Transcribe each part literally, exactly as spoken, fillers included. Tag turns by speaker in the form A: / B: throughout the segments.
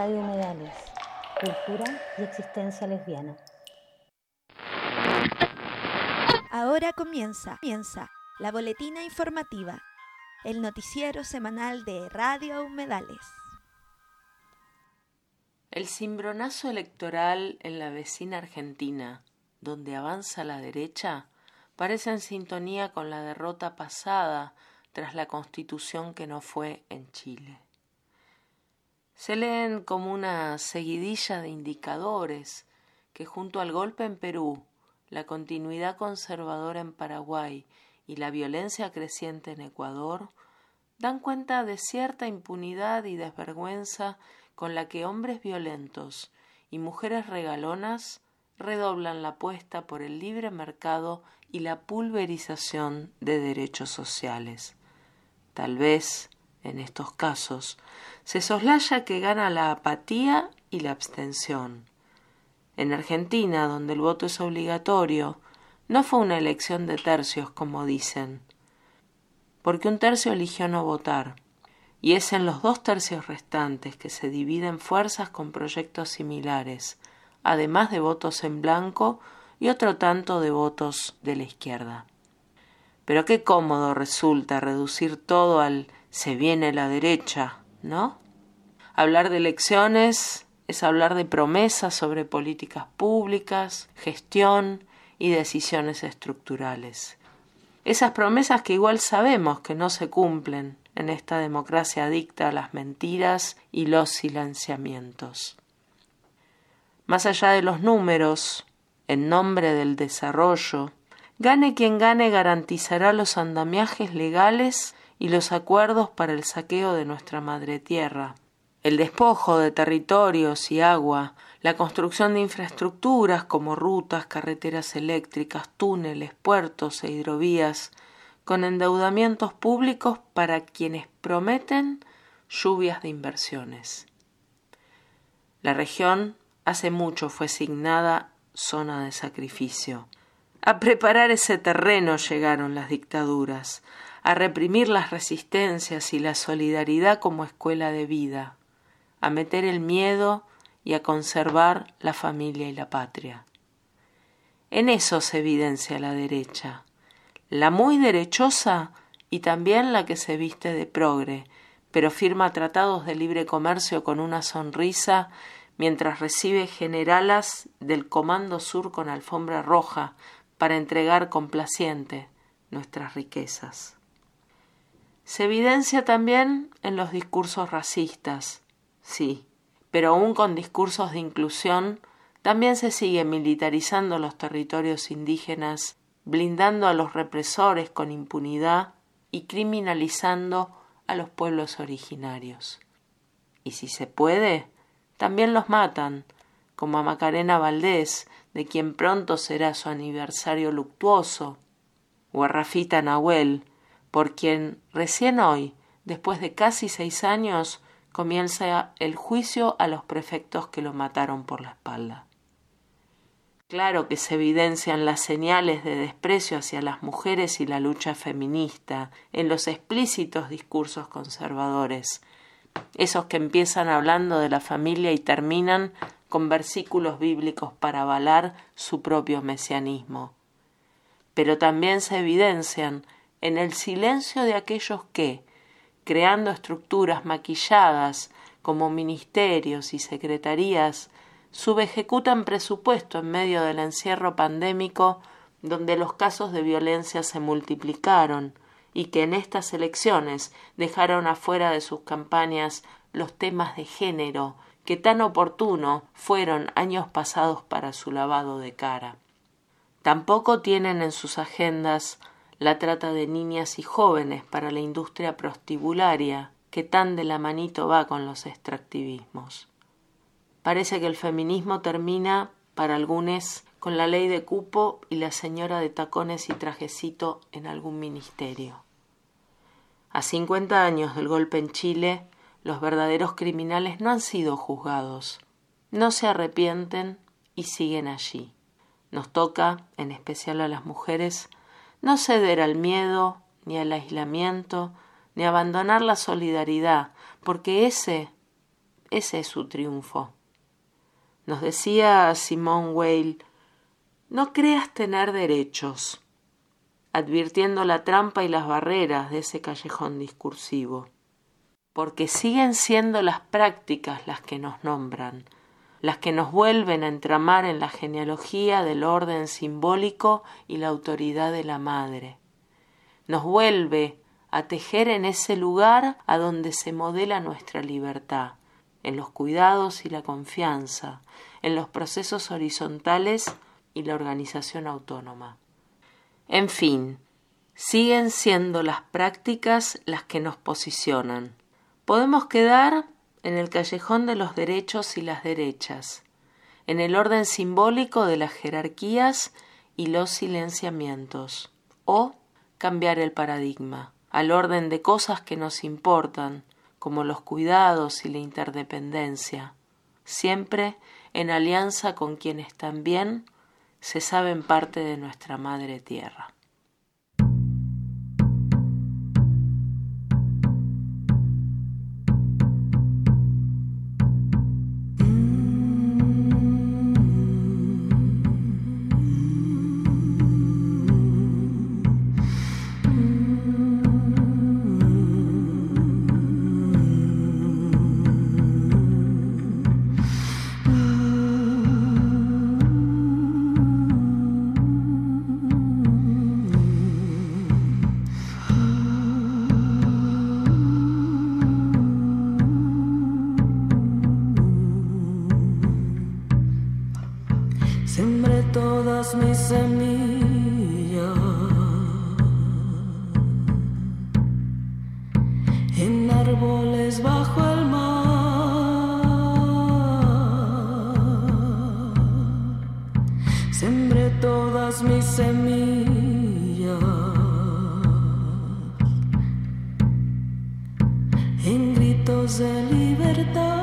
A: Radio Humedales, cultura y existencia lesbiana.
B: Ahora comienza, comienza la boletina informativa, el noticiero semanal de Radio Humedales.
C: El cimbronazo electoral en la vecina Argentina, donde avanza la derecha, parece en sintonía con la derrota pasada tras la constitución que no fue en Chile. Se leen como una seguidilla de indicadores que junto al golpe en Perú, la continuidad conservadora en Paraguay y la violencia creciente en Ecuador, dan cuenta de cierta impunidad y desvergüenza con la que hombres violentos y mujeres regalonas redoblan la apuesta por el libre mercado y la pulverización de derechos sociales. Tal vez, en estos casos, se soslaya que gana la apatía y la abstención. En Argentina, donde el voto es obligatorio, no fue una elección de tercios, como dicen, porque un tercio eligió no votar, y es en los dos tercios restantes que se dividen fuerzas con proyectos similares, además de votos en blanco y otro tanto de votos de la izquierda. Pero qué cómodo resulta reducir todo al «se viene la derecha», ¿no? Hablar de elecciones es hablar de promesas sobre políticas públicas, gestión y decisiones estructurales. Esas promesas que igual sabemos que no se cumplen en esta democracia adicta a las mentiras y los silenciamientos. Más allá de los números, en nombre del desarrollo, gane quien gane garantizará los andamiajes legales y los acuerdos para el saqueo de nuestra madre tierra, el despojo de territorios y agua, la construcción de infraestructuras como rutas, carreteras eléctricas, túneles, puertos e hidrovías, con endeudamientos públicos para quienes prometen lluvias de inversiones. La región hace mucho fue asignada zona de sacrificio. A preparar ese terreno llegaron las dictaduras, a reprimir las resistencias y la solidaridad como escuela de vida, a meter el miedo y a conservar la familia y la patria. En eso se evidencia la derecha, la muy derechosa y también la que se viste de progre, pero firma tratados de libre comercio con una sonrisa mientras recibe generalas del Comando Sur con alfombra roja para entregar complaciente nuestras riquezas. Se evidencia también en los discursos racistas, sí, pero aún con discursos de inclusión, también se sigue militarizando los territorios indígenas, blindando a los represores con impunidad y criminalizando a los pueblos originarios. Y si se puede, también los matan, como a Macarena Valdés, de quien pronto será su aniversario luctuoso, o a Rafita Nahuel, por quien recién hoy, después de casi seis años, comienza el juicio a los prefectos que lo mataron por la espalda. Claro que se evidencian las señales de desprecio hacia las mujeres y la lucha feminista en los explícitos discursos conservadores, esos que empiezan hablando de la familia y terminan con versículos bíblicos para avalar su propio mesianismo. Pero también se evidencian en el silencio de aquellos que, creando estructuras maquilladas como ministerios y secretarías, subejecutan presupuesto en medio del encierro pandémico donde los casos de violencia se multiplicaron y que en estas elecciones dejaron afuera de sus campañas los temas de género que tan oportuno fueron años pasados para su lavado de cara. Tampoco tienen en sus agendas la trata de niñas y jóvenes para la industria prostibularia que tan de la manito va con los extractivismos. Parece que el feminismo termina, para algunos, con la ley de cupo y la señora de tacones y trajecito en algún ministerio. A cincuenta años del golpe en Chile, los verdaderos criminales no han sido juzgados, no se arrepienten y siguen allí. Nos toca, en especial a las mujeres, no ceder al miedo, ni al aislamiento, ni abandonar la solidaridad, porque ese Ese es su triunfo. Nos decía Simone Weil, no creas tener derechos, advirtiendo la trampa y las barreras de ese callejón discursivo, porque siguen siendo las prácticas las que nos nombran, las que nos vuelven a entramar en la genealogía del orden simbólico y la autoridad de la madre. Nos vuelve a tejer en ese lugar a donde se modela nuestra libertad, en los cuidados y la confianza, en los procesos horizontales y la organización autónoma. En fin, siguen siendo las prácticas las que nos posicionan. Podemos quedar en el callejón de los derechos y las derechas, en el orden simbólico de las jerarquías y los silenciamientos, o cambiar el paradigma al orden de cosas que nos importan, como los cuidados y la interdependencia, siempre en alianza con quienes también se saben parte de nuestra madre tierra.
D: Sembré todas mis semillas en árboles bajo el mar. Sembré todas mis semillas en gritos de libertad.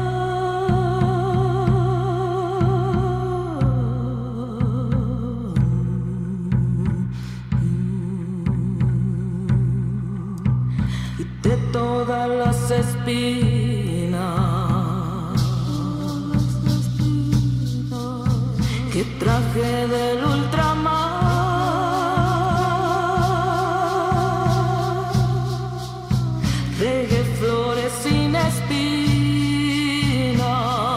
D: Todas las espinas que traje del ultramar, regué flores sin espinas,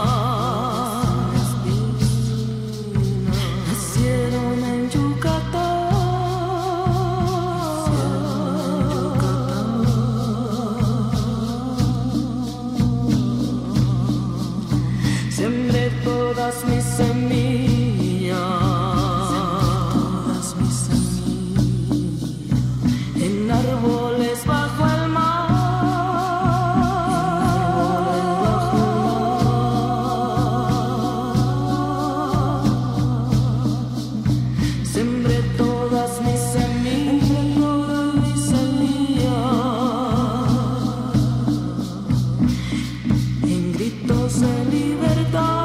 D: nacieron en Yucatán. Sembré todas mis semillas, todas mis semillas en árboles bajo el mar, sembré todas mis semillas, todas mis semillas en gritos de libertad.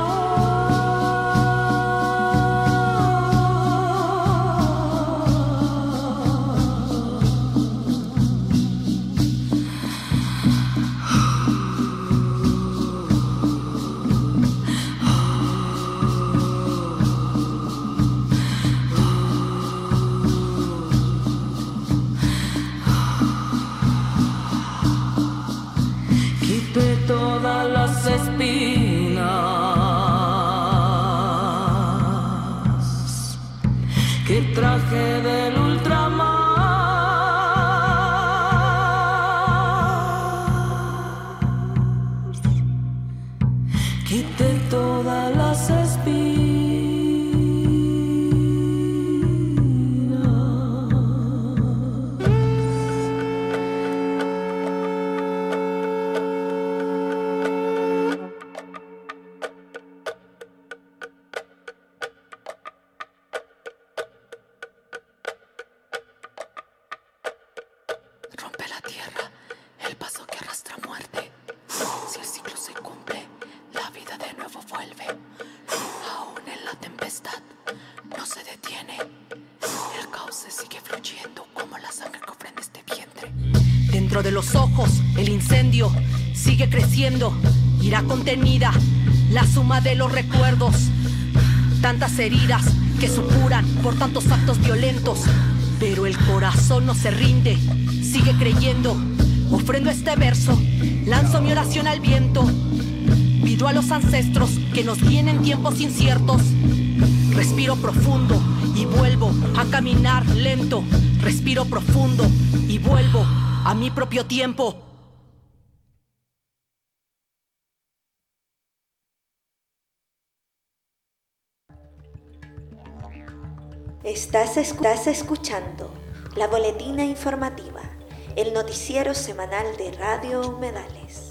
D: Quité todas las espinas que traje del ultramar. Quité todas las espinas. Rompe la tierra, el paso que arrastra muerte. Si el ciclo se cumple, la vida de nuevo vuelve. Aún en la tempestad no se detiene. El cauce sigue fluyendo como la sangre que ofrenda este vientre.
E: Dentro de los ojos, el incendio sigue creciendo. irá contenida la suma de los recuerdos. Tantas heridas que supuran por tantos actos violentos. Pero el corazón no se rinde, sigue creyendo. Ofrendo este verso, lanzo mi oración al viento. Pido a los ancestros que nos guíen en tiempos inciertos. Respiro profundo y vuelvo a caminar lento. Respiro profundo y vuelvo a mi propio tiempo.
B: Estás, estás escuchando La Boletina Informativa, el noticiero semanal de Radio Humedales.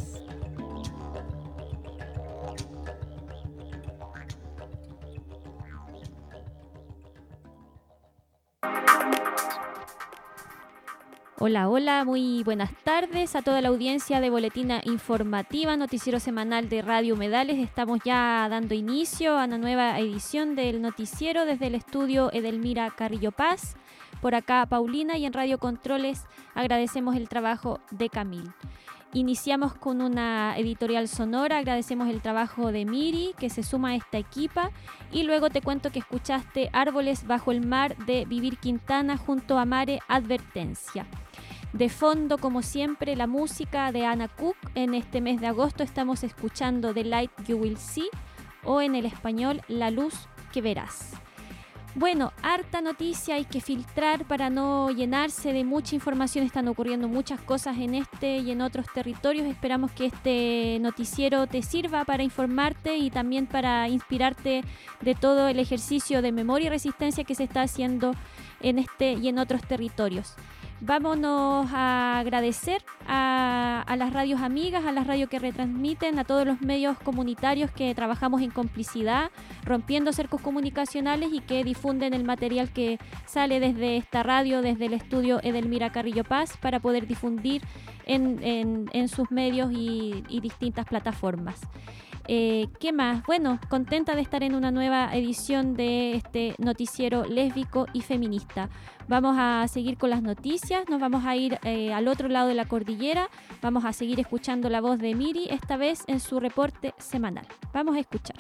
F: Hola, hola, muy buenas tardes a toda la audiencia de Boletina Informativa, noticiero semanal de Radio Humedales. Estamos ya dando inicio a una nueva edición del noticiero desde el estudio Edelmira Carrillo Paz. Por acá Paulina, y en Radio Controles agradecemos el trabajo de Camil. Iniciamos con una editorial sonora, agradecemos el trabajo de Miri, que se suma a esta equipa, y luego te cuento que escuchaste Árboles bajo el mar de Vivir Quintana junto a Mare Advertencia. De fondo, como siempre, la música de Anna Cook. En este mes de agosto estamos escuchando The Light You Will See, o en el español La Luz que Verás. Bueno, harta noticia hay que filtrar para no llenarse de mucha información. Están ocurriendo muchas cosas en este y en otros territorios. Esperamos que este noticiero te sirva para informarte y también para inspirarte de todo el ejercicio de memoria y resistencia que se está haciendo en este y en otros territorios. Vámonos a agradecer a, a las radios amigas, a las radios que retransmiten, a todos los medios comunitarios que trabajamos en complicidad, rompiendo cercos comunicacionales y que difunden el material que sale desde esta radio, desde el estudio Edelmira Carrillo Paz, para poder difundir en, en, en sus medios y, y distintas plataformas. Eh, ¿Qué más? Bueno, contenta de estar en una nueva edición de este noticiero lésbico y feminista. Vamos a seguir con las noticias, nos vamos a ir eh, al otro lado de la cordillera, vamos a seguir escuchando la voz de Miri, esta vez en su reporte semanal. Vamos a escuchar.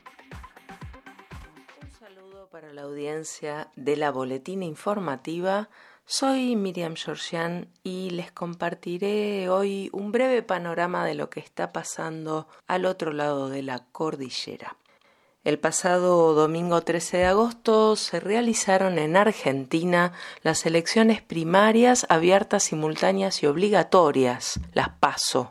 C: Un saludo para la audiencia de la Boletina Informativa. Soy Miriam Georgian y les compartiré hoy un breve panorama de lo que está pasando al otro lado de la cordillera. El pasado domingo trece de agosto se realizaron en Argentina las elecciones primarias abiertas, simultáneas y obligatorias, las PASO.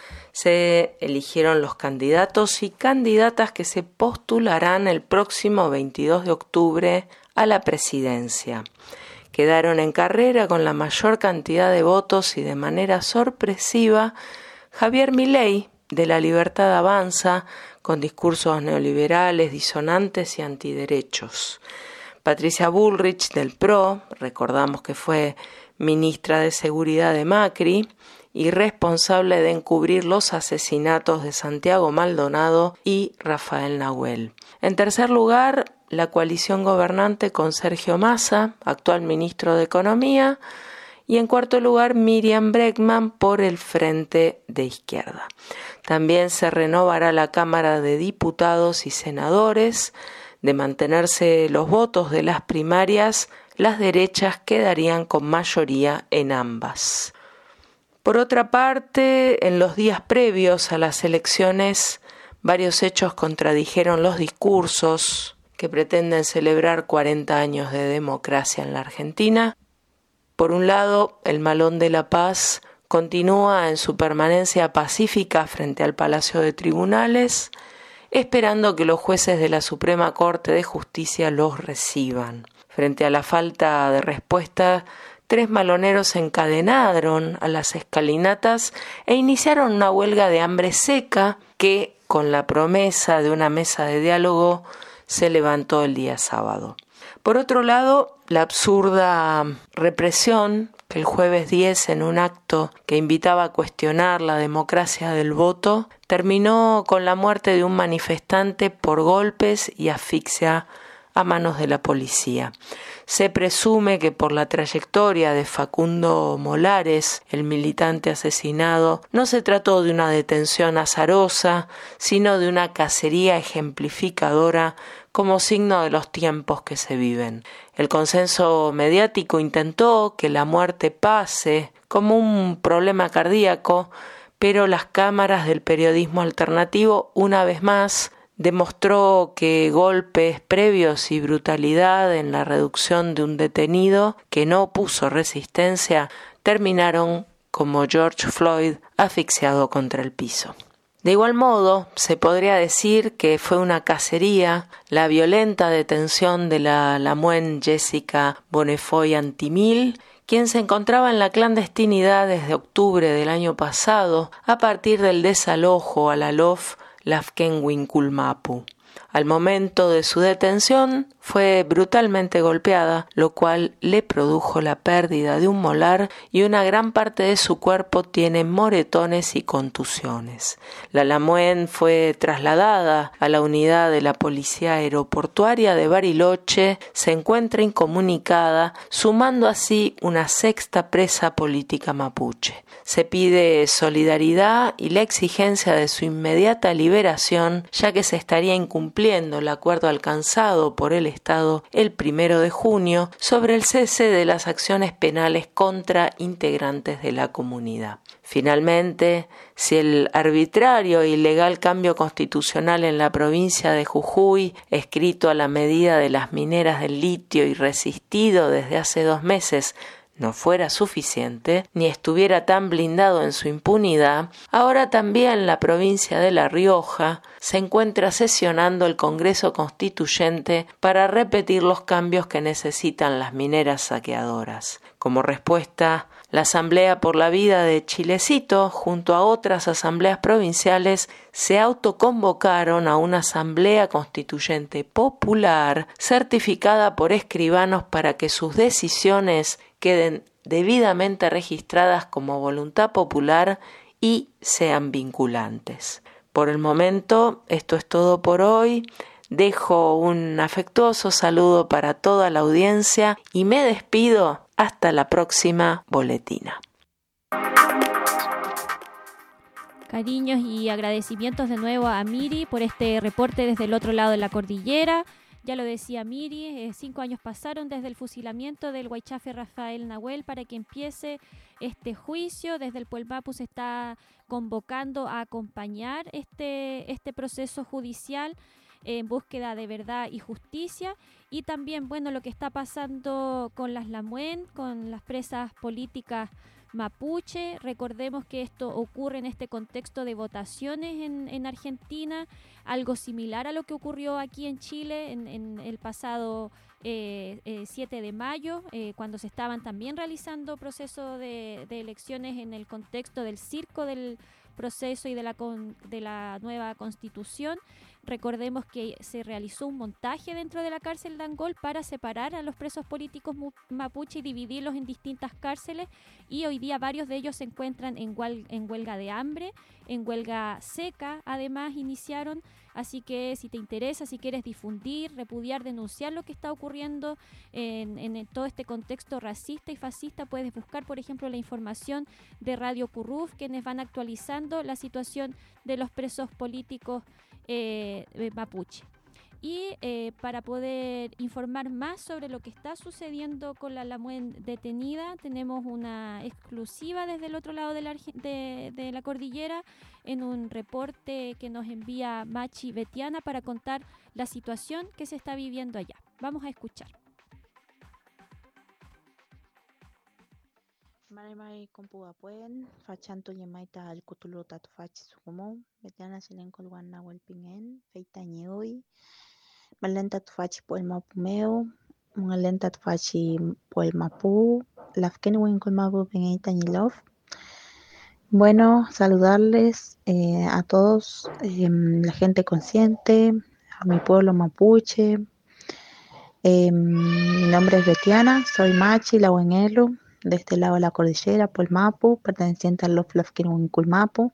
C: Se eligieron los candidatos y candidatas que se postularán el próximo veintidós de octubre a la presidencia. Quedaron en carrera con la mayor cantidad de votos y de manera sorpresiva Javier Milei, de La Libertad Avanza, con discursos neoliberales, disonantes y antiderechos. Patricia Bullrich, del P R O, recordamos que fue ministra de Seguridad de Macri y responsable de encubrir los asesinatos de Santiago Maldonado y Rafael Nahuel. En tercer lugar, la coalición gobernante con Sergio Massa, actual ministro de Economía, y en cuarto lugar Miriam Bregman por el Frente de Izquierda. También se renovará la Cámara de Diputados y Senadores. De mantenerse los votos de las primarias, las derechas quedarían con mayoría en ambas. Por otra parte, en los días previos a las elecciones, varios hechos contradijeron los discursos que pretenden celebrar cuarenta años de democracia en la Argentina. Por un lado, el Malón de la Paz continúa en su permanencia pacífica frente al Palacio de Tribunales, esperando que los jueces de la Suprema Corte de Justicia los reciban. Frente a la falta de respuesta, tres maloneros se encadenaron a las escalinatas e iniciaron una huelga de hambre seca que, con la promesa de una mesa de diálogo, se levantó el día sábado. Por otro lado, la absurda represión que el jueves diez, en un acto que invitaba a cuestionar la democracia del voto, terminó con la muerte de un manifestante por golpes y asfixia a manos de la policía. Se presume que por la trayectoria de Facundo Molares, el militante asesinado, no se trató de una detención azarosa, sino de una cacería ejemplificadora como signo de los tiempos que se viven. El consenso mediático intentó que la muerte pase como un problema cardíaco, pero las cámaras del periodismo alternativo, una vez más, demostró que golpes previos y brutalidad en la reducción de un detenido que no opuso resistencia terminaron como George Floyd asfixiado contra el piso. De igual modo, se podría decir que fue una cacería la violenta detención de la Lamuen Jessica Bonnefoi Antimil, quien se encontraba en la clandestinidad desde octubre del año pasado a partir del desalojo a la L O F Lafkenwinkulmapu. Al momento de su detención fue brutalmente golpeada, lo cual le produjo la pérdida de un molar y una gran parte de su cuerpo tiene moretones y contusiones. La Lamuen fue trasladada a la unidad de la Policía Aeroportuaria de Bariloche, se encuentra incomunicada, sumando así una sexta presa política mapuche. Se pide solidaridad y la exigencia de su inmediata liberación, ya que se estaría incumpliendo el acuerdo alcanzado por el Estado el primero de junio sobre el cese de las acciones penales contra integrantes de la comunidad. Finalmente, si el arbitrario e ilegal cambio constitucional en la provincia de Jujuy, escrito a la medida de las mineras del litio y resistido desde hace dos meses, no fuera suficiente, ni estuviera tan blindado en su impunidad, ahora también la provincia de La Rioja se encuentra sesionando el Congreso Constituyente para repetir los cambios que necesitan las mineras saqueadoras. Como respuesta, la Asamblea por la Vida de Chilecito, junto a otras asambleas provinciales, se autoconvocaron a una asamblea constituyente popular certificada por escribanos para que sus decisiones queden debidamente registradas como voluntad popular y sean vinculantes. Por el momento, esto es todo por hoy. Dejo un afectuoso saludo para toda la audiencia y me despido hasta la próxima boletina.
F: Cariños y agradecimientos de nuevo a Miri por este reporte desde el otro lado de la cordillera. Ya lo decía Miri, eh, cinco años pasaron desde el fusilamiento del Huaychafe Rafael Nahuel para que empiece este juicio. Desde el Puelmapu se está convocando a acompañar este, este proceso judicial en búsqueda de verdad y justicia. Y también, bueno, lo que está pasando con las Lamuen, con las presas políticas mapuche. Recordemos que esto ocurre en este contexto de votaciones en, en Argentina, algo similar a lo que ocurrió aquí en Chile en, en el pasado eh, eh, siete de mayo, eh, cuando se estaban también realizando procesos de, de elecciones en el contexto del circo del proceso y de la, con, de la nueva constitución. Recordemos que se realizó un montaje dentro de la cárcel de Angol para separar a los presos políticos mapuche y dividirlos en distintas cárceles, y hoy día varios de ellos se encuentran en, huel- en huelga de hambre, en huelga seca, además iniciaron. Así que si te interesa, si quieres difundir, repudiar, denunciar lo que está ocurriendo en, en todo este contexto racista y fascista, puedes buscar, por ejemplo, la información de Radio Curruf, quienes van actualizando la situación de los presos políticos eh, mapuche. Y eh, para poder informar más sobre lo que está sucediendo con la Lamuen detenida, tenemos una exclusiva desde el otro lado de la, de, de la cordillera en un reporte que nos envía Machi Betiana para contar la situación que se está viviendo allá. Vamos a escuchar.
G: Marimay Compuapuen, Fachanto Yamaita al Cutulota Fachi Sumo, Betiana Silenco Luan Pingen, Feita Ñeoy, Malenta Tufachi Puelmapumeo, Malenta Tufachi Puelmapu, Lafken Winkulmapu Pengeita Ñilov. Bueno, saludarles eh, a todos, eh, la gente consciente, a mi pueblo mapuche. Eh, mi nombre es Betiana, soy Machi, la Huenelu, de este lado de la cordillera, Puelmapu, perteneciente al Lafken Winkulmapu,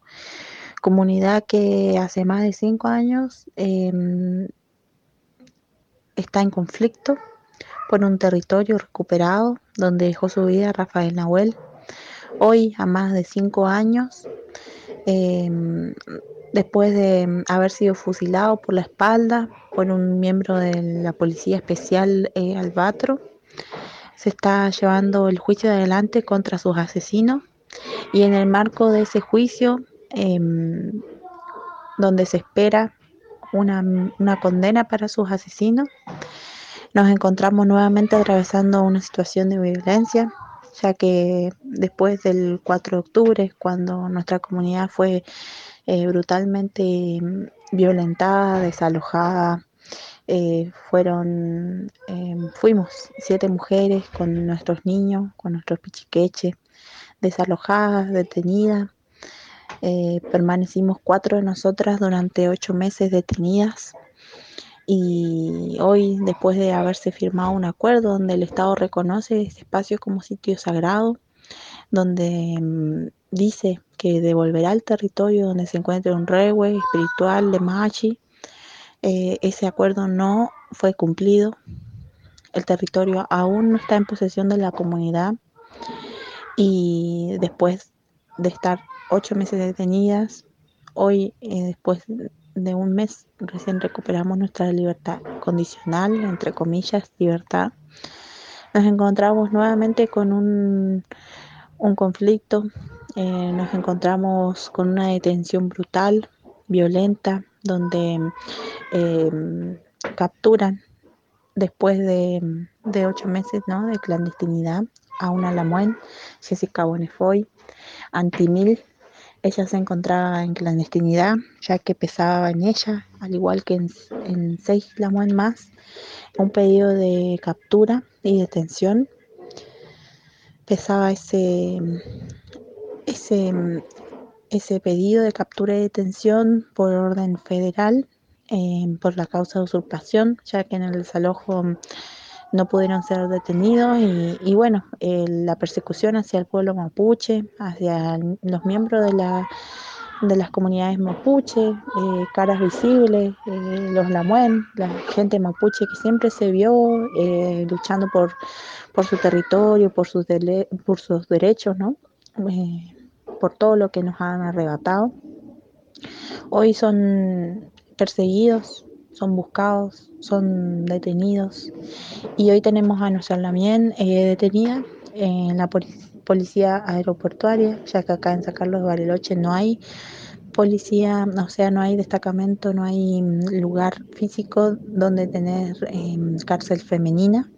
G: comunidad que hace más de cinco años eh, está en conflicto por un territorio recuperado donde dejó su vida Rafael Nahuel. Hoy, a más de cinco años, eh, después de haber sido fusilado por la espalda por un miembro de la Policía Especial eh, Albatro, se está llevando el juicio adelante contra sus asesinos, y en el marco de ese juicio, eh, donde se espera una, una condena para sus asesinos, nos encontramos nuevamente atravesando una situación de violencia, ya que después del cuatro de octubre, cuando nuestra comunidad fue eh, brutalmente violentada, desalojada, eh, fueron, eh, fuimos siete mujeres con nuestros niños, con nuestros pichiqueches, desalojadas, detenidas. Eh, permanecimos cuatro de nosotras durante ocho meses detenidas. Y hoy, después de haberse firmado un acuerdo donde el Estado reconoce este espacio como sitio sagrado, donde mmm, dice que devolverá el territorio donde se encuentre un rehue espiritual de Machi, eh, ese acuerdo no fue cumplido. El territorio aún no está en posesión de la comunidad, y después de estar ocho meses detenidas, hoy, eh, después de un mes, recién recuperamos nuestra libertad condicional, entre comillas, libertad. Nos encontramos nuevamente con un, un conflicto, eh, nos encontramos con una detención brutal, violenta, donde eh, capturan después de, de ocho meses, ¿no?, de clandestinidad a una Lamuen, Jessica Bonefoy, Antimil. Ella se encontraba en clandestinidad, ya que pesaba en ella, al igual que en, en seis Lamuen más, un pedido de captura y detención. Pesaba ese, ese, ese pedido de captura y detención por orden federal, eh, por la causa de usurpación, ya que en el desalojo no pudieron ser detenidos, y, y bueno, eh, la persecución hacia el pueblo mapuche, hacia los miembros de la de las comunidades mapuche, eh, caras visibles, eh, los Lamuen, la gente mapuche que siempre se vio eh, luchando por, por su territorio, por sus, dele- por sus derechos, ¿no? Eh, por todo lo que nos han arrebatado. Hoy son perseguidos, son buscados, son detenidos, y hoy tenemos a nuestra Lamien eh, detenida en la polic- policía aeroportuaria, ya que acá en San Carlos de Bariloche no hay policía, o sea, no hay destacamento, no hay mm, lugar físico donde tener eh, cárcel femenina.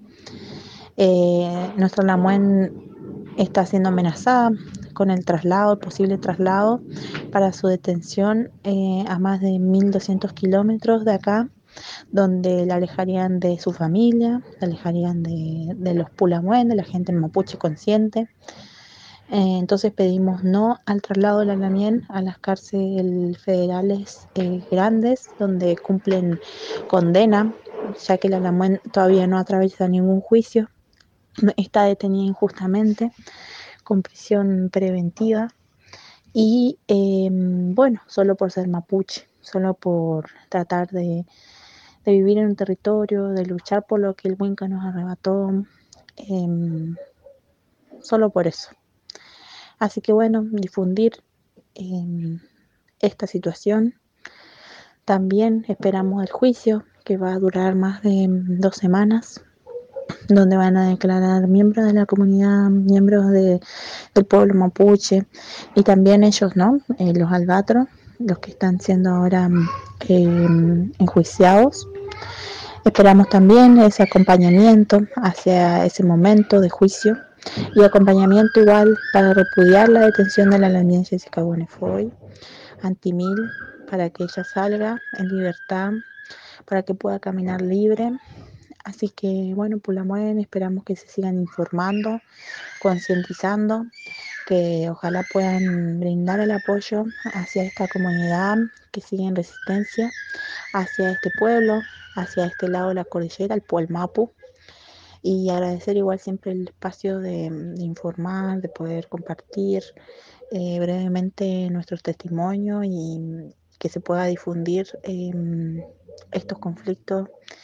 G: Eh, nuestra Lamuen está siendo amenazada con el traslado, el posible traslado para su detención eh, a más de mil doscientos kilómetros de acá, donde la alejarían de su familia, la alejarían de, de los Pulamuen, de la gente mapuche consciente. Eh, entonces pedimos no al traslado de la Lamien a las cárceles federales eh, grandes, donde cumplen condena, ya que la Lamien todavía no atraviesa ningún juicio, está detenida injustamente, con prisión preventiva, y eh, bueno, solo por ser mapuche, solo por tratar de, de vivir en un territorio, de luchar por lo que el Winca nos arrebató, eh, solo por eso. Así que bueno, difundir eh, esta situación. También esperamos el juicio, que va a durar más de dos semanas, donde van a declarar miembros de la comunidad, miembros de, del pueblo mapuche, y también ellos, ¿no? Eh, los albatros, los que están siendo ahora eh, enjuiciados. Esperamos también ese acompañamiento hacia ese momento de juicio, y acompañamiento igual para repudiar la detención de la Lamien Jessica Bonefoy, Antimil, para que ella salga en libertad, para que pueda caminar libre. Así que bueno, Pulamuen, esperamos que se sigan informando, concientizando, que ojalá puedan brindar el apoyo hacia esta comunidad que sigue en resistencia, hacia este pueblo, hacia este lado de la cordillera, el Puelmapu. Y agradecer igual siempre el espacio de, de informar, de poder compartir eh, brevemente nuestros testimonios, y que se pueda difundir eh, estos conflictos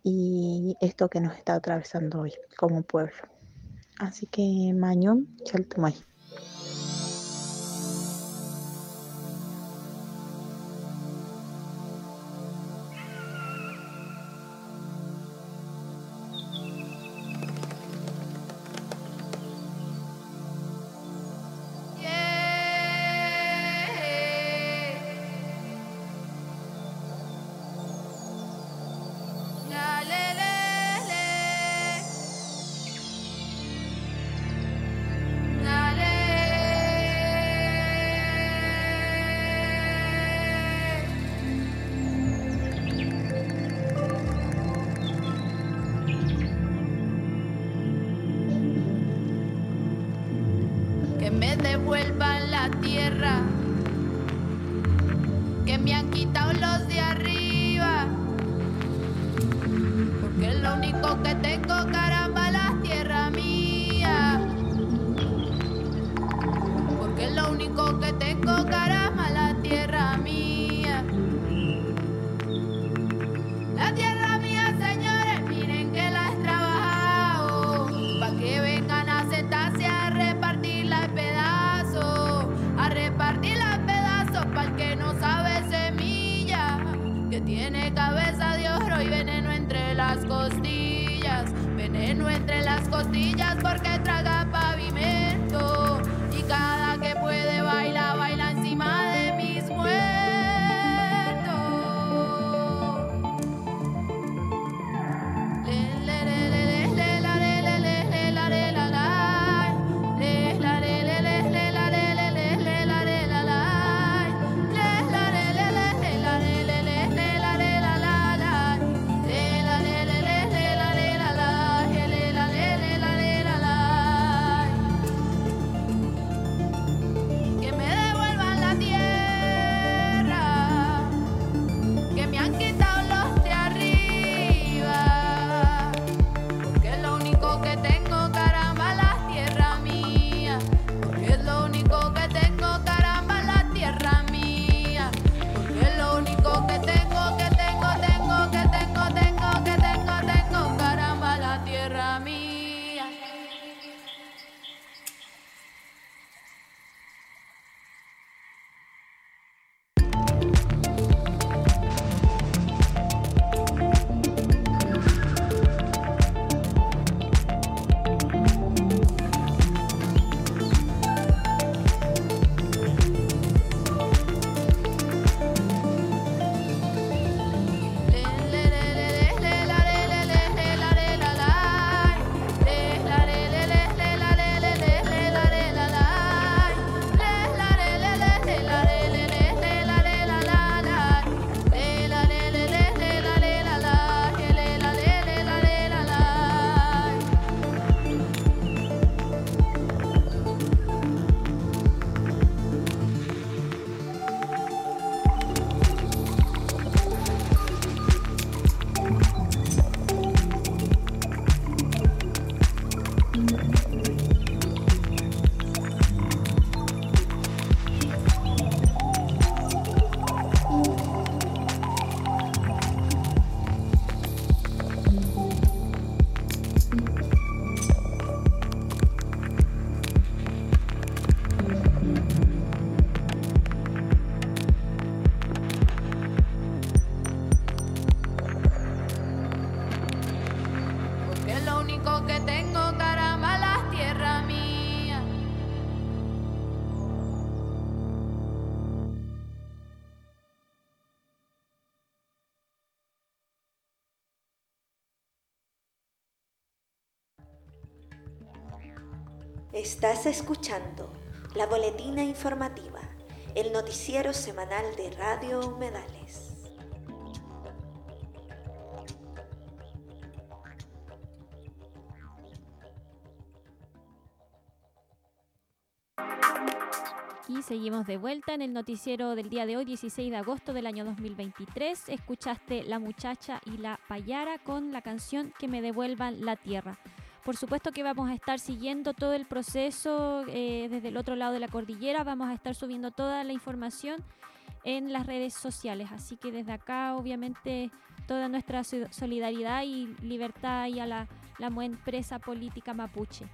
G: y esto que nos está atravesando hoy como pueblo. Así que mañón, chaltumay.
H: Que me devuelvan la tierra que me han quitado los de arriba, porque es lo único que tengo, caramba, la tierra mía, porque es lo único que tengo, caramba, la tierra mía, la tierra mía, señores, miren que la he trabajado, pa' que vengan a sentarse a repartirla en pedazos, a repartirla en pedazos, pa'l que no sabe semilla, que tiene cabeza de oro y veneno entre las costillas, veneno entre las costillas porque traga pavimento, y cada que puede baila, baila encima de mis muertos. Le, le, le, le, le, la, le, le, le, le, la, le, la, la. Le, la, le, le, le, le, la, le, le, le, le, la, le, la, la. Le, la, le, le, le, le, la, le, le, le, le, la, le, la, la, la. Le, la, le, le, le, le, la, le, la, la. Le, la, le, le, la, le, la, la. Que me devuelvan la tierra que me han quitado los de arriba, porque es lo único que tengo, caramba, la tierra mía, porque es lo único que tengo, caramba, la tierra mía, porque es lo único que tengo, que tengo, tengo, que tengo, tengo, que tengo, tengo, caramba, la tierra mía. Porque es lo único que tengo, caramba, la tierra mía.
B: Estás escuchando la Boletina Informativa, el noticiero semanal de Radio Humedales.
F: Y seguimos de vuelta en el noticiero del día de hoy, dieciséis de agosto del año dos mil veintitrés. Escuchaste La Muchacha y La Payara con la canción Que me devuelvan la tierra. Por supuesto que vamos a estar siguiendo todo el proceso eh, desde el otro lado de la cordillera. Vamos a estar subiendo toda la información en las redes sociales. Así que desde acá, obviamente, toda nuestra solidaridad y libertad y a la, la empresa política mapuche.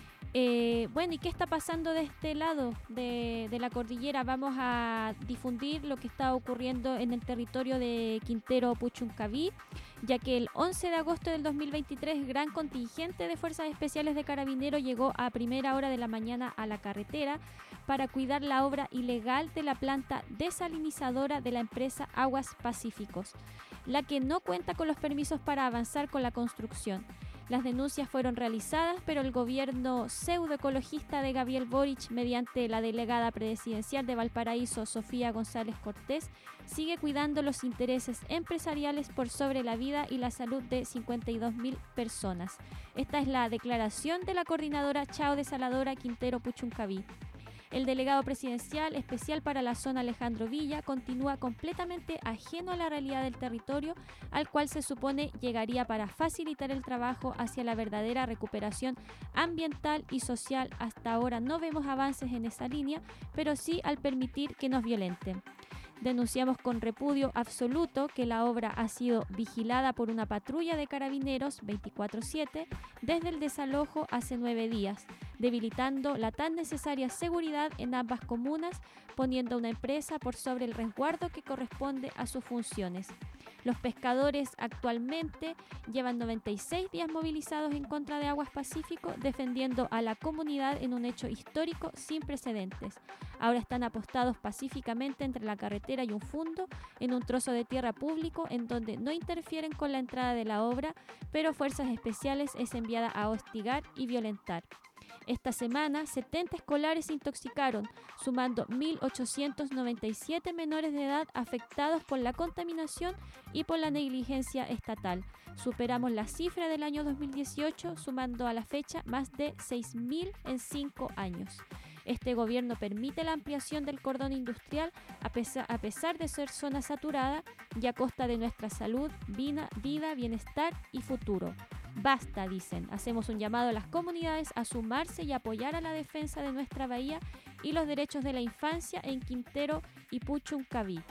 F: Eh, bueno, ¿y qué está pasando de este lado de, de la cordillera? Vamos a difundir lo que está ocurriendo en el territorio de Quintero Puchuncaví, ya que el once de agosto del dos mil veintitrés gran contingente de Fuerzas Especiales de Carabineros llegó a primera hora de la mañana a la carretera para cuidar la obra ilegal de la planta desalinizadora de la empresa Aguas Pacíficos, la que no cuenta con los permisos para avanzar con la construcción. Las denuncias fueron realizadas, pero el gobierno pseudoecologista de Gabriel Boric, mediante la delegada presidencial de Valparaíso, Sofía González Cortés, sigue cuidando los intereses empresariales por sobre la vida y la salud de cincuenta y dos mil personas. Esta es la declaración de la coordinadora Chao Desaladora Quintero Puchuncaví. El delegado presidencial especial para la zona Alejandro Villa continúa completamente ajeno a la realidad del territorio, al cual se supone llegaría para facilitar el trabajo hacia la verdadera recuperación ambiental y social. Hasta ahora no vemos avances en esa línea, pero sí al permitir que nos violenten. Denunciamos con repudio absoluto que la obra ha sido vigilada por una patrulla de carabineros veinticuatro siete desde el desalojo hace nueve días, debilitando la tan necesaria seguridad en ambas comunas, poniendo a una empresa por sobre el resguardo que corresponde a sus funciones. Los pescadores actualmente llevan noventa y seis días movilizados en contra de Aguas Pacífico, defendiendo a la comunidad en un hecho histórico sin precedentes. Ahora están apostados pacíficamente entre la carretera y un fundo, en un trozo de tierra público en donde no interfieren con la entrada de la obra, pero Fuerzas Especiales es enviada a hostigar y violentar. Esta semana, setenta escolares se intoxicaron, sumando mil ochocientos noventa y siete menores de edad afectados por la contaminación y por la negligencia estatal. Superamos la cifra del año dos mil dieciocho, sumando a la fecha más de seis mil en cinco años. Este gobierno permite la ampliación del cordón industrial a pesar, a pesar de ser zona saturada y a costa de nuestra salud, vida, vida, bienestar y futuro. Basta, dicen. Hacemos un llamado a las comunidades a sumarse y apoyar a la defensa de nuestra bahía y los derechos de la infancia en Quintero y Puchuncaví.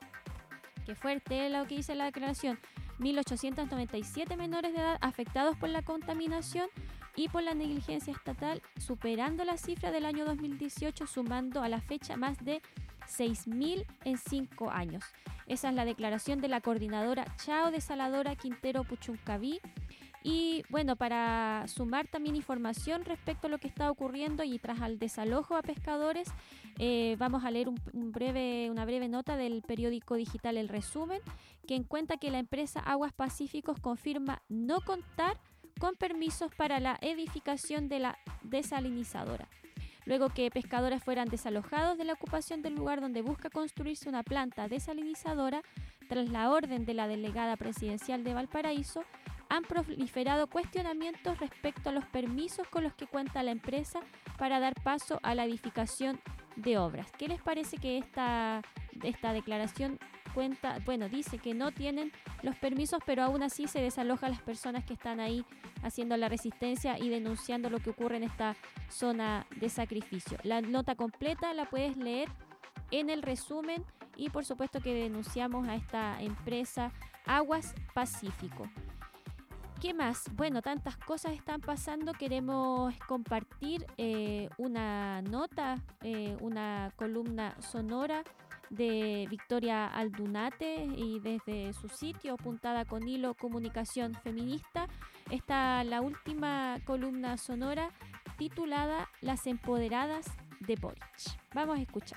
F: Qué fuerte es lo que dice la declaración. mil ochocientos noventa y siete menores de edad afectados por la contaminación y por la negligencia estatal, superando la cifra del año dos mil dieciocho, sumando a la fecha más de seis mil en cinco años. Esa es la declaración de la coordinadora Chao Desaladora Quintero Puchuncaví. Y bueno, para sumar también información respecto a lo que está ocurriendo y tras el desalojo a pescadores, eh, vamos a leer un, un breve, una breve nota del periódico digital El Resumen, que cuenta que la empresa Aguas Pacíficos confirma no contar con permisos para la edificación de la desalinizadora. Luego que pescadores fueran desalojados de la ocupación del lugar donde busca construirse una planta desalinizadora, tras la orden de la delegada presidencial de Valparaíso, han proliferado cuestionamientos respecto a los permisos con los que cuenta la empresa para dar paso a la edificación de obras. ¿Qué les parece que esta, esta declaración cuenta? Bueno, dice que no tienen los permisos, pero aún así se desaloja a las personas que están ahí haciendo la resistencia y denunciando lo que ocurre en esta zona de sacrificio. La nota completa la puedes leer en El Resumen y por supuesto que denunciamos a esta empresa Aguas Pacífico. ¿Qué más? Bueno, tantas cosas están pasando. Queremos compartir eh, una nota, eh, una columna sonora de Victoria Aldunate y desde su sitio Puntada con Hilo Comunicación Feminista está la última columna sonora titulada Las Empoderadas de Boric. Vamos a escuchar.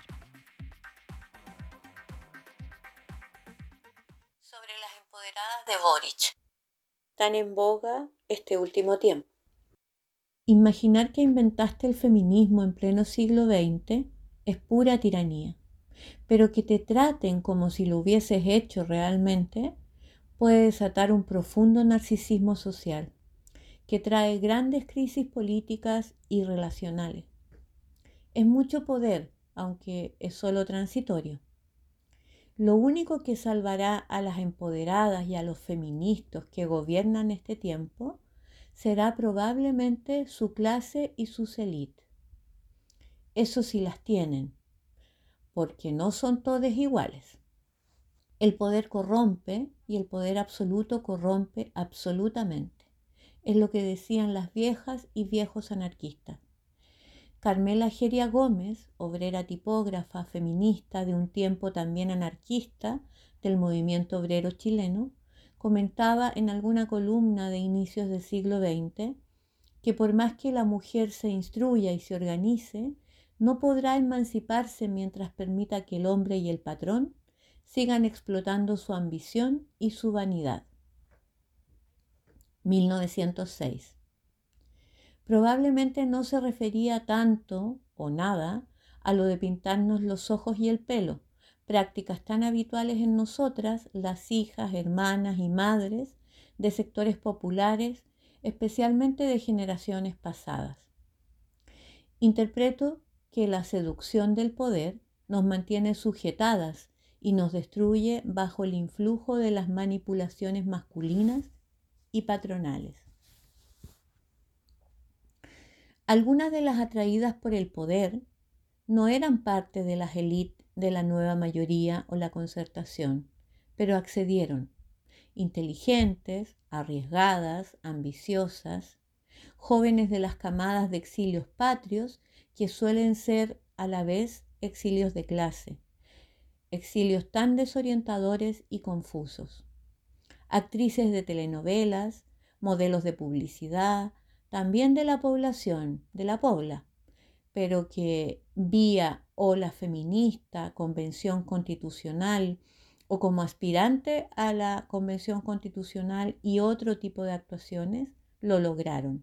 I: Sobre las empoderadas de Boric. Tan en boga este último tiempo.
J: Imaginar que inventaste el feminismo en pleno siglo veinte es pura tiranía, pero que te traten como si lo hubieses hecho realmente puede desatar un profundo narcisismo social que trae grandes crisis políticas y relacionales. Es mucho poder, aunque es solo transitorio. Lo único que salvará a las empoderadas y a los feministas que gobiernan este tiempo será probablemente su clase y sus élites. Eso sí las tienen, porque no son todas iguales. El poder corrompe y el poder absoluto corrompe absolutamente. Es lo que decían las viejas y viejos anarquistas. Carmela Geria Gómez, obrera tipógrafa, feminista de un tiempo también anarquista del movimiento obrero chileno, comentaba en alguna columna de inicios del siglo veinte que por más que la mujer se instruya y se organice, no podrá emanciparse mientras permita que el hombre y el patrón sigan explotando su ambición y su vanidad. mil novecientos seis. Probablemente no se refería tanto o nada a lo de pintarnos los ojos y el pelo, prácticas tan habituales en nosotras, las hijas, hermanas y madres de sectores populares, especialmente de generaciones pasadas. Interpreto que la seducción del poder nos mantiene sujetadas y nos destruye bajo el influjo de las manipulaciones masculinas y patronales. Algunas de las atraídas por el poder no eran parte de las élites de la nueva mayoría o la concertación, pero accedieron, inteligentes, arriesgadas, ambiciosas, jóvenes de las camadas de exilios patrios que suelen ser a la vez exilios de clase, exilios tan desorientadores y confusos. Actrices de telenovelas, modelos de publicidad, también de la población, de la pobla, pero que vía ola feminista, convención constitucional o como aspirante a la convención constitucional y otro tipo de actuaciones, lo lograron.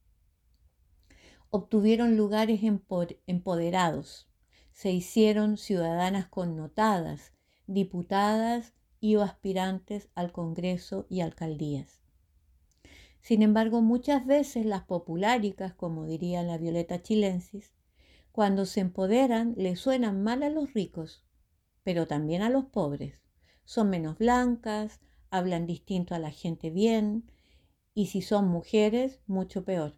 J: Obtuvieron lugares empoderados, se hicieron ciudadanas connotadas, diputadas y o aspirantes al Congreso y alcaldías. Sin embargo, muchas veces las populáricas, como diría la Violeta Chilensis, cuando se empoderan le suenan mal a los ricos, pero también a los pobres. Son menos blancas, hablan distinto a la gente bien, y si son mujeres, mucho peor.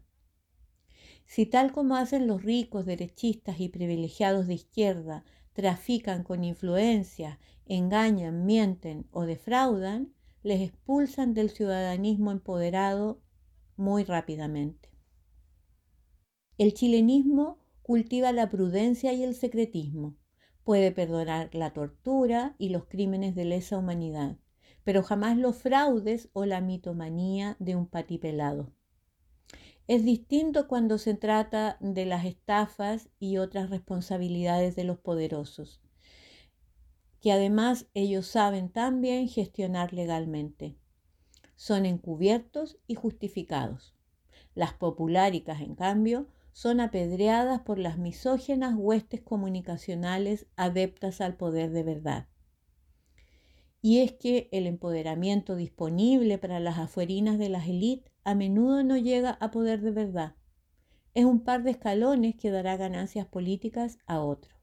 J: Si tal como hacen los ricos, derechistas y privilegiados de izquierda, trafican con influencia, engañan, mienten o defraudan, les expulsan del ciudadanismo empoderado muy rápidamente. El chilenismo cultiva la prudencia y el secretismo. Puede perdonar la tortura y los crímenes de lesa humanidad, pero jamás los fraudes o la mitomanía de un patipelado. Es distinto cuando se trata de las estafas y otras responsabilidades de los poderosos, que además ellos saben también gestionar legalmente. Son encubiertos y justificados. Las populáricas, en cambio, son apedreadas por las misógenas huestes comunicacionales adeptas al poder de verdad. Y es que el empoderamiento disponible para las afuerinas de las élites a menudo no llega a poder de verdad. Es un par de escalones que dará ganancias políticas a otros.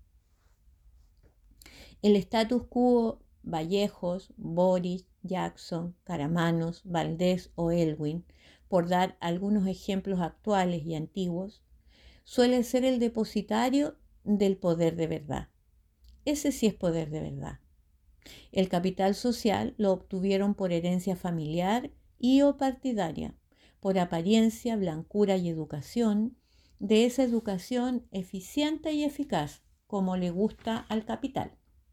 J: El status quo Vallejos, Boric, Jackson, Caramanos, Valdés o Elwin, por dar algunos ejemplos actuales y antiguos, suele ser el depositario del poder de verdad. Ese sí es poder de verdad. El capital social lo obtuvieron por herencia familiar y o partidaria, por apariencia, blancura y educación, de esa educación eficiente y eficaz, como le gusta al capital.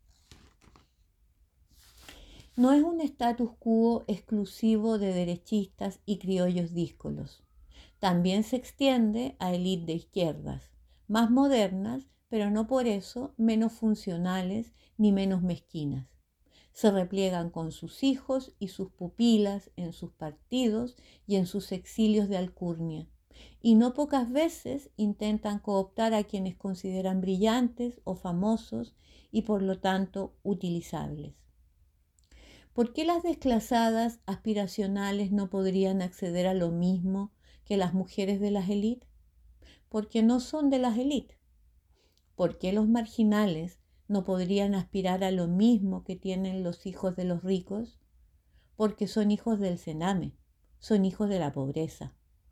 J: No es un status quo exclusivo de derechistas y criollos díscolos. También se extiende a élites de izquierdas, más modernas, pero no por eso menos funcionales ni menos mezquinas. Se repliegan con sus hijos y sus pupilas en sus partidos y en sus exilios de alcurnia, y no pocas veces intentan cooptar a quienes consideran brillantes o famosos y por lo tanto utilizables. ¿Por qué las desclasadas aspiracionales no podrían acceder a lo mismo que las mujeres de las élites? Porque no son de las élites. ¿Por qué los marginales no podrían aspirar a lo mismo que tienen los hijos de los ricos? Porque son hijos del cename, son hijos de la pobreza.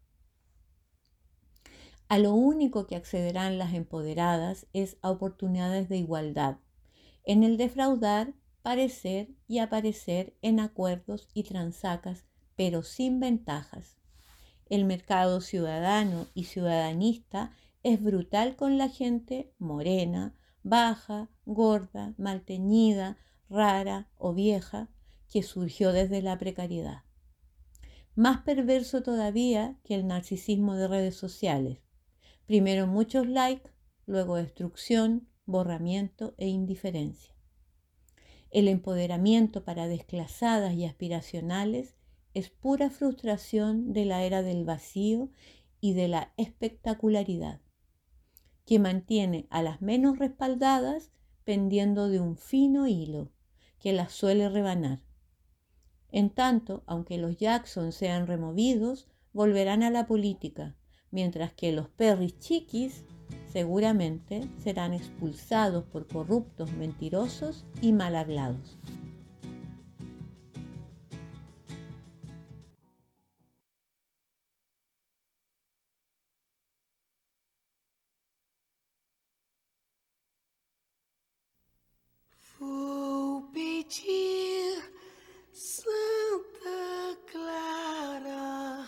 J: A lo único que accederán las empoderadas es a oportunidades de igualdad, en el defraudar parecer y aparecer en acuerdos y transacas, pero sin ventajas. El mercado ciudadano y ciudadanista es brutal con la gente morena, baja, gorda, mal teñida, rara o vieja, que surgió desde la precariedad. Más perverso todavía que el narcisismo de redes sociales. Primero muchos likes, luego destrucción, borramiento e indiferencia. El empoderamiento para desclasadas y aspiracionales es pura frustración de la era del vacío y de la espectacularidad, que mantiene a las menos respaldadas pendiendo de un fino hilo que las suele rebanar. En tanto, aunque los Jackson sean removidos, volverán a la política, mientras que los perris chiquis seguramente serán expulsados por corruptos, mentirosos y mal hablados.
K: Vou pedir Santa Clara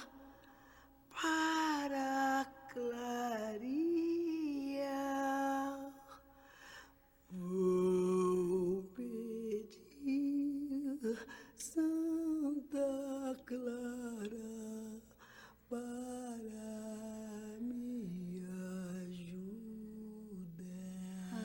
K: para clarear. Vou pedir Santa Clara para me ajudar.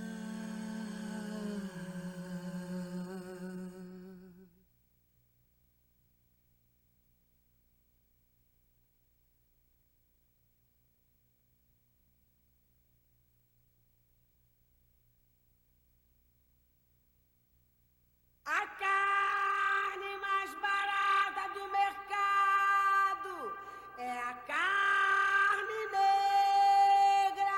K: A carne mais barata do mercado é a carne negra.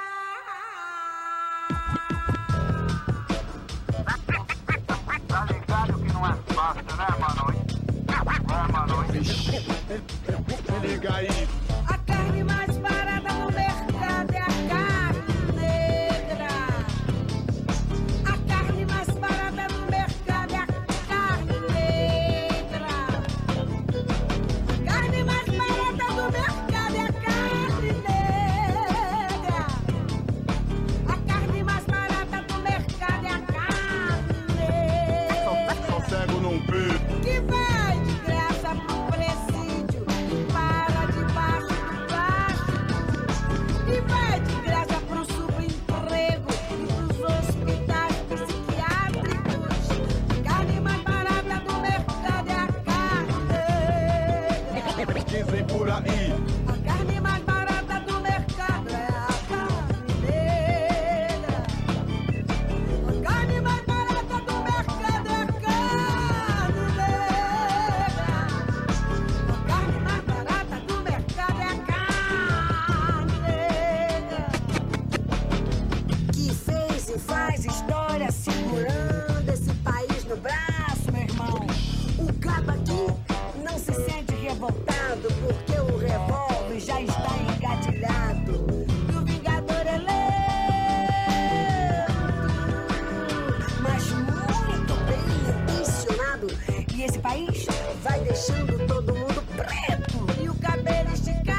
L: Tá ligado que não é fácil, né, mano? É, mano. Vixe, liga aí.
K: A carne mais barata do mercado é a carne negra. A carne mais barata do mercado é a carne negra. A carne mais barata do mercado é a carne negra. A carne mais barata do mercado é a carne negra.
L: Só cego não vê.
K: Que vai de graça pro presídio e para debaixo do plástico. E vai de graça pro subemprego e pros hospitais psiquiátricos. A carne mais barata do mercado é a carne negra.
L: Dizem por aí.
K: A carne mais barata do mercado é a carne negra. A carne mais barata do mercado é a carne negra. A carne mais barata do mercado é a carne negra. Que fez e faz história segurando esse país no braço, meu irmão. O cabo aqui não se sente revoltado porque o revólver já está engatilhado. E o vingador é lento, mas muito bem intencionado. E esse país vai deixando todo mundo preto e o cabelo esticado.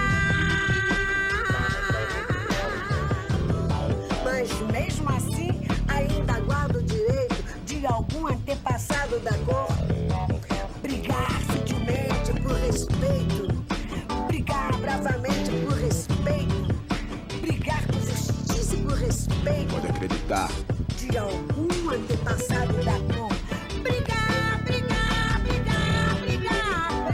K: Mas mesmo assim ainda guarda o direito de algum antepassado da cor brigar sutilmente por respeito, brigar bravamente por respeito, brigar por justiça e por respeito
L: Pode acreditar.
K: de algum antepassado da cor. Brigar, brigar, brigar, brigar,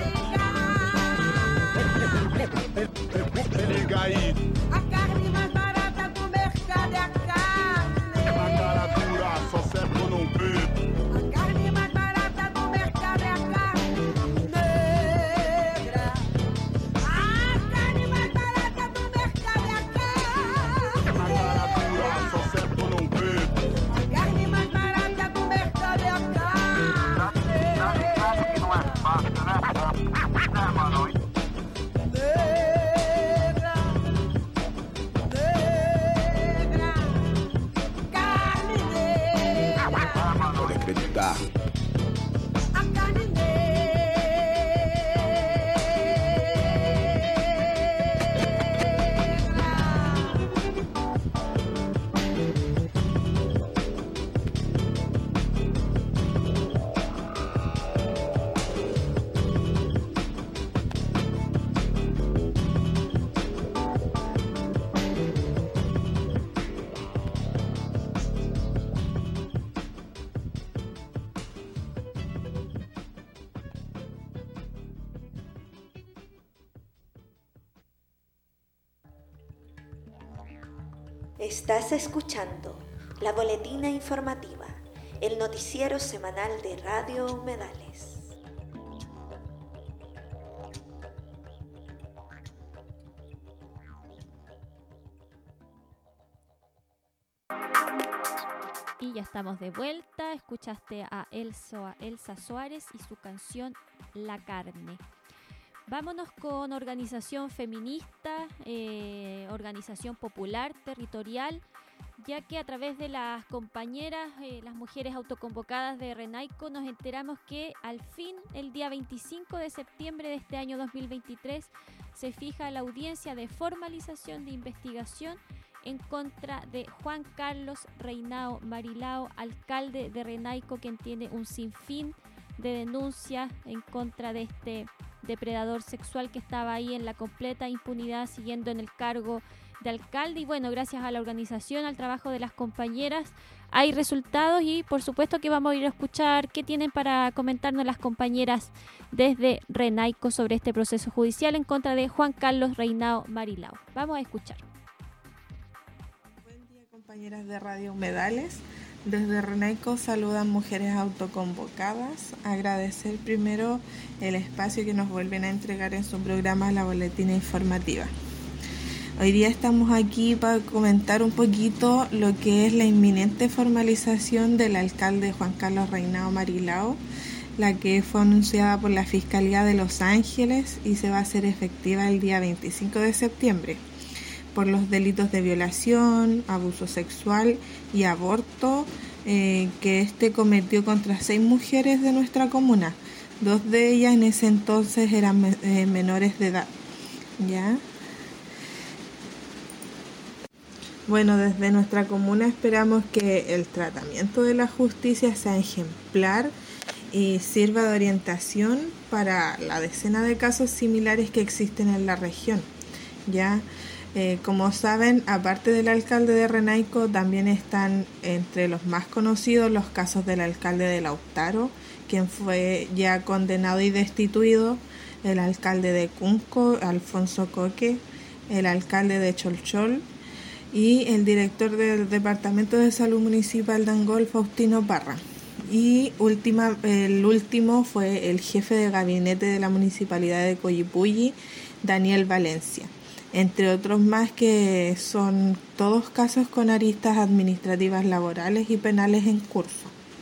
K: brigar.
L: Liga aí.
K: A carne mais barata do mercado é a carne
L: A
K: negra.
L: cara dura, só cego não vê.
K: A carne mais barata do mercado é a carne negra. A carne mais barata do mercado é a
L: A
K: carne
L: cara dura,
K: negra.
L: só cego não vê.
K: A carne mais barata do mercado é a carne
L: Tá ligado que não é fácil, né? É, mano.
K: negra. Negra. Carne negra.
L: Pode acreditar.
B: Estás escuchando la Boletina Informativa, el noticiero semanal de Radio Humedales.
F: Y ya estamos de vuelta. Escuchaste a Elsa, Elsa Suárez y su canción La Carne. Vámonos con organización feminista, eh, organización popular, territorial, ya que a través de las compañeras, eh, las mujeres autoconvocadas de RENAICO, nos enteramos que al fin, el día veinticinco de septiembre de este año dos mil veintitrés, se fija la audiencia de formalización de investigación en contra de Juan Carlos Reinao Marilao, alcalde de RENAICO, quien tiene un sinfín de denuncias en contra de este depredador sexual que estaba ahí en la completa impunidad, siguiendo en el cargo de alcalde. Y bueno, gracias a la organización, al trabajo de las compañeras, hay resultados y por supuesto que vamos a ir a escuchar qué tienen para comentarnos las compañeras desde RENAICO sobre este proceso judicial en contra de Juan Carlos Reinao Marilao. Vamos a escuchar.
M: Buen día, compañeras de Radio Humedales. Desde RENAICO saludan mujeres autoconvocadas. Agradecer primero el espacio que nos vuelven a entregar en su programa La Boletina Informativa. Hoy día estamos aquí para comentar un poquito lo que es la inminente formalización del alcalde Juan Carlos Reinao Marilao, la que fue anunciada por la Fiscalía de Los Ángeles y se va a hacer efectiva el día veinticinco de septiembre. Por los delitos de violación, abuso sexual y aborto eh, que este cometió contra seis mujeres de nuestra comuna. Dos de ellas en ese entonces eran me- eh, menores de edad. ¿Ya? Bueno, desde nuestra comuna esperamos que el tratamiento de la justicia sea ejemplar y sirva de orientación para la decena de casos similares que existen en la región. ¿Ya? Eh, como saben, aparte del alcalde de RENAICO, también están entre los más conocidos los casos del alcalde de Lautaro, quien fue ya condenado y destituido, el alcalde de Cunco, Alfonso Coque, el alcalde de Cholchol y el director del Departamento de Salud Municipal de Angol, Faustino Parra. Y última, el último fue el jefe de gabinete de la Municipalidad de Coyipulli, Daniel Valencia, entre otros más que son todos casos con aristas administrativas, laborales y penales en curso.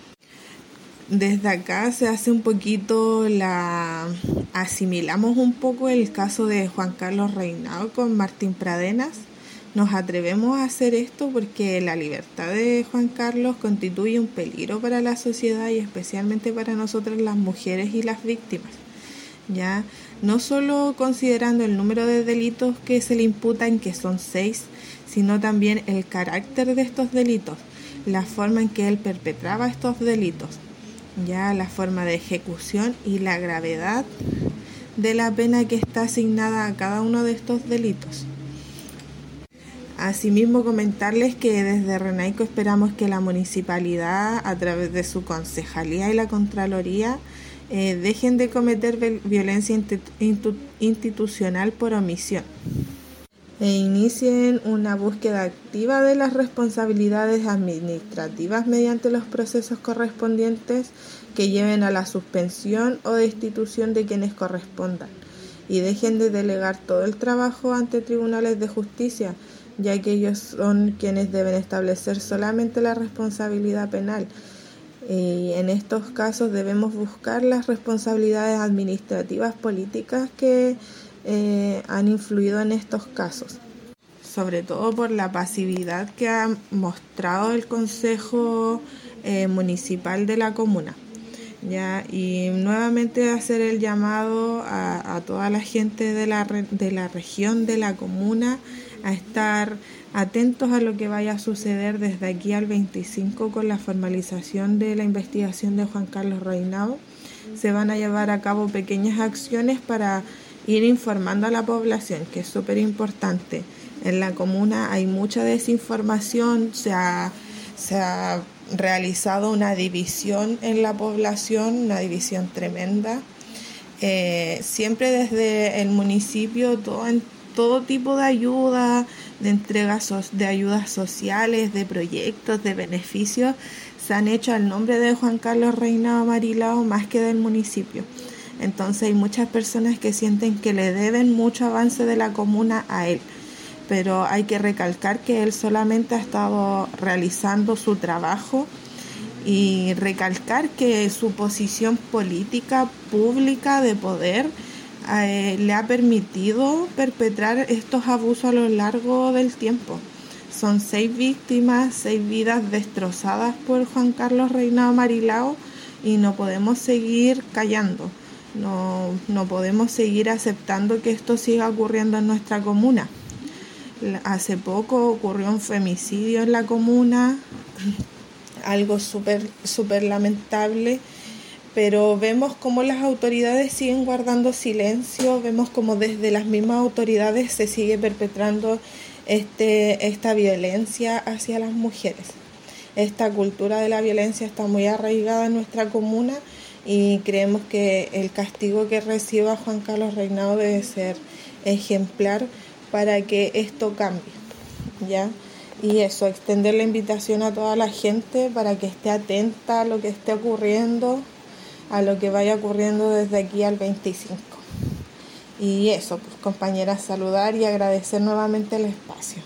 M: Desde acá se hace un poquito la... asimilamos un poco el caso de Juan Carlos Reinao con Martín Pradenas. Nos atrevemos a hacer esto porque la libertad de Juan Carlos constituye un peligro para la sociedad y especialmente para nosotras las mujeres y las víctimas. Ya, no solo considerando el número de delitos que se le imputan, que son seis, sino también el carácter de estos delitos, la forma en que él perpetraba estos delitos, ya la forma de ejecución y la gravedad de la pena que está asignada a cada uno de estos delitos. Asimismo, comentarles que desde RENAICO esperamos que la municipalidad, a través de su concejalía y la Contraloría, Eh, dejen de cometer violencia institu- institucional por omisión e inicien una búsqueda activa de las responsabilidades administrativas mediante los procesos correspondientes que lleven a la suspensión o destitución de quienes correspondan y dejen de delegar todo el trabajo ante tribunales de justicia, ya que ellos son quienes deben establecer solamente la responsabilidad penal. Y en estos casos debemos buscar las responsabilidades administrativas políticas que eh, han influido en estos casos, sobre todo por la pasividad que ha mostrado el Consejo eh, Municipal de la comuna. ¿Ya? Y nuevamente hacer el llamado a, a toda la gente de la, re, de la región, de la comuna, a estar atentos a lo que vaya a suceder desde aquí al veinticinco con la formalización de la investigación de Juan Carlos Reinao. Se van a llevar a cabo pequeñas acciones para ir informando a la población, que es súper importante. En la comuna hay mucha desinformación, se ha, se ha realizado una división en la población, una división tremenda. Eh, siempre desde el municipio todo en todo tipo de ayuda, de entregas de ayudas sociales, de proyectos, de beneficios, se han hecho al nombre de Juan Carlos Reynado Marilao más que del municipio. Entonces hay muchas personas que sienten que le deben mucho avance de la comuna a él, pero hay que recalcar que él solamente ha estado realizando su trabajo y recalcar que su posición política pública de poder eh, le ha permitido perpetrar estos abusos a lo largo del tiempo. Son seis víctimas, seis vidas destrozadas por Juan Carlos Reynado Marilao y no podemos seguir callando. No, no podemos seguir aceptando que esto siga ocurriendo en nuestra comuna. Hace poco ocurrió un femicidio en la comuna, algo súper súper lamentable, pero vemos cómo las autoridades siguen guardando silencio, vemos cómo desde las mismas autoridades se sigue perpetrando este, esta violencia hacia las mujeres. Esta cultura de la violencia está muy arraigada en nuestra comuna y creemos que el castigo que reciba Juan Carlos Reynado debe ser ejemplar para que esto cambie, ¿ya? Y eso, extender la invitación a toda la gente para que esté atenta a lo que esté ocurriendo, a lo que vaya ocurriendo desde aquí al veinticinco. Y eso, pues compañeras, saludar y agradecer nuevamente el espacio.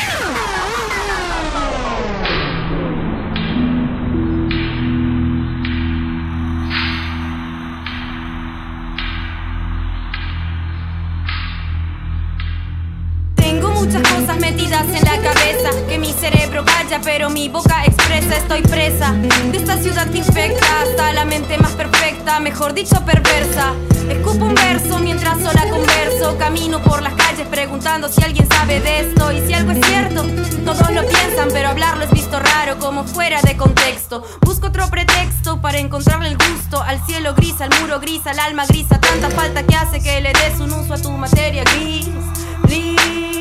N: Muchas cosas metidas en la cabeza, que mi cerebro calla pero mi boca expresa. Estoy presa de esta ciudad que infecta hasta la mente más perfecta, mejor dicho perversa. Escupo un verso mientras sola converso, camino por las calles preguntando si alguien sabe de esto y si algo es cierto. Todos lo piensan pero hablarlo es visto raro, como fuera de contexto. Busco otro pretexto para encontrarle el gusto al cielo gris, al muro gris, al alma gris, a tanta falta que hace que le des un uso a tu materia gris, gris.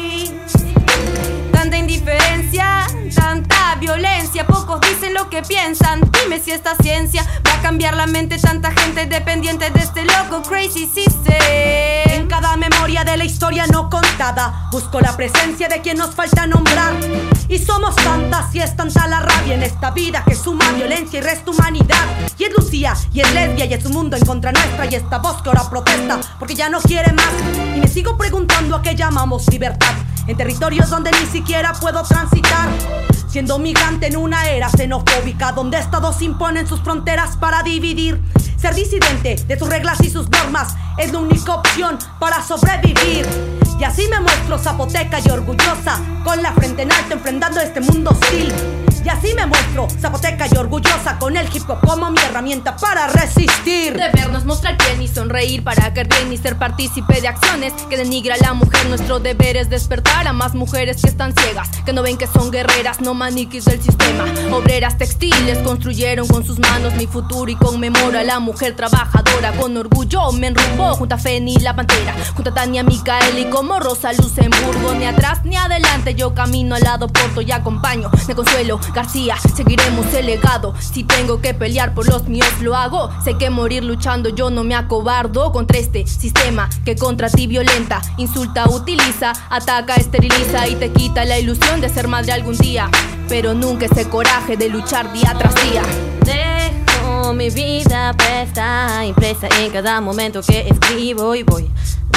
N: Tanta indiferencia, tanta violencia, pocos dicen lo que piensan. Dime si esta ciencia va a cambiar la mente, tanta gente dependiente de este loco crazy system.
E: En cada memoria de la historia no contada busco la presencia de quien nos falta nombrar. Y somos tantas y es tanta la rabia en esta vida que suma violencia y resta humanidad. Y es Lucía, y es lesbia, y es un mundo en contra nuestra, y esta voz que ahora protesta porque ya no quiere más. Y me sigo preguntando a qué llamamos libertad en territorios donde ni siquiera puedo transitar, siendo migrante en una era xenofóbica donde estados imponen sus fronteras para dividir. Ser disidente de sus reglas y sus normas es la única opción para sobrevivir. Y así me muestro zapoteca y orgullosa, con la frente en alto enfrentando este mundo hostil. Y así me muestro zapoteca y orgullosa, con el hip hop como mi herramienta para resistir.
N: De vernos mostrar bien y sonreír para caer bien y ser partícipe de acciones que denigra a la mujer. Nuestro deber es despertar a más mujeres que están ciegas, que no ven que son guerreras, no maniquis del sistema. Obreras textiles construyeron con sus manos mi futuro y conmemoro a la mujer trabajadora. Con orgullo me enrumbó junto a Feni la Pantera, junto a Tania Micael y como Rosa Luxemburgo. Ni atrás ni adelante, yo camino al lado porto y acompaño. Me consuelo García, seguiremos el legado. Si tengo que pelear por los míos lo hago. Sé que morir luchando yo no me acobardo contra este sistema que contra ti violenta, insulta, utiliza, ataca, esteriliza y te quita la ilusión de ser madre algún día, pero nunca ese coraje de luchar día tras día.
O: Dejo mi vida presta, impresa en cada momento que escribo y voy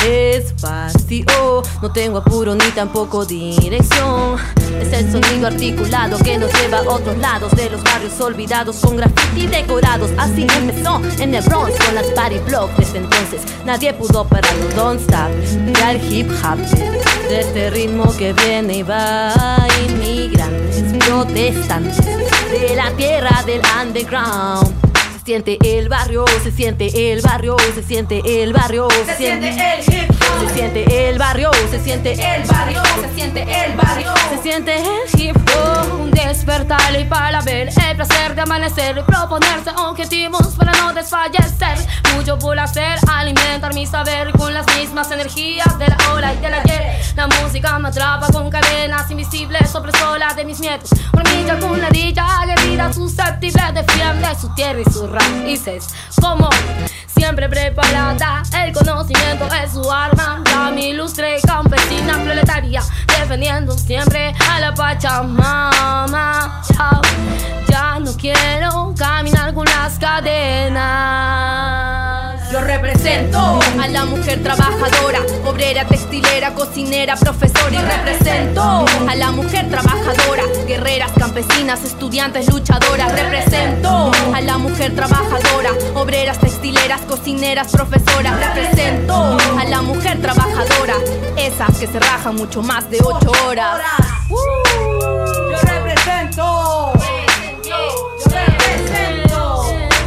O: despacio, no tengo apuro ni tampoco dirección. Es el sonido articulado que nos lleva a otros lados de los barrios olvidados, con graffiti decorados. Así empezó en el Bronx con las party blocks. Desde entonces nadie pudo pararlo, don't stop. Ya el hip hop de este ritmo que viene y va. Inmigrantes, protestantes de la tierra del underground. Se siente el barrio, se siente el barrio, se siente el barrio,
N: se siente el hip hop,
O: se siente el barrio, se siente
N: el barrio, se siente el barrio,
O: se siente el hip hop.
N: Un despertar y para ver el placer de amanecer y proponerse objetivos para no desfallecer. Mucho por hacer, alimentar mi saber con las mismas energías de la hora y del ayer. La música me atrapa con cadenas invisibles, opresora de mis nietos. Hormilla con ladilla, aguerrida, susceptible, defiende su tierra y sus raíces. Como siempre preparada, el conocimiento es su arma. Ya mi ilustre campesina proletaria, defendiendo siempre a la Pachamama. Oh, ya no quiero caminar con las cadenas.
E: Yo represento a la mujer trabajadora, obrera, textilera, cocinera, profesora. Y represento a la mujer trabajadora, guerreras, campesinas, estudiantes, luchadoras. Represento a la mujer trabajadora, obreras, textileras, cocineras, profesoras. Represento a la mujer trabajadora, esas que se rajan mucho más de ocho horas. Uh,
K: yo represento. Yo represento.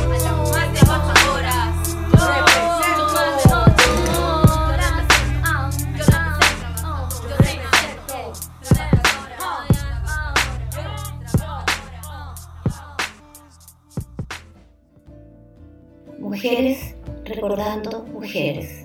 I: Mujeres recordando mujeres.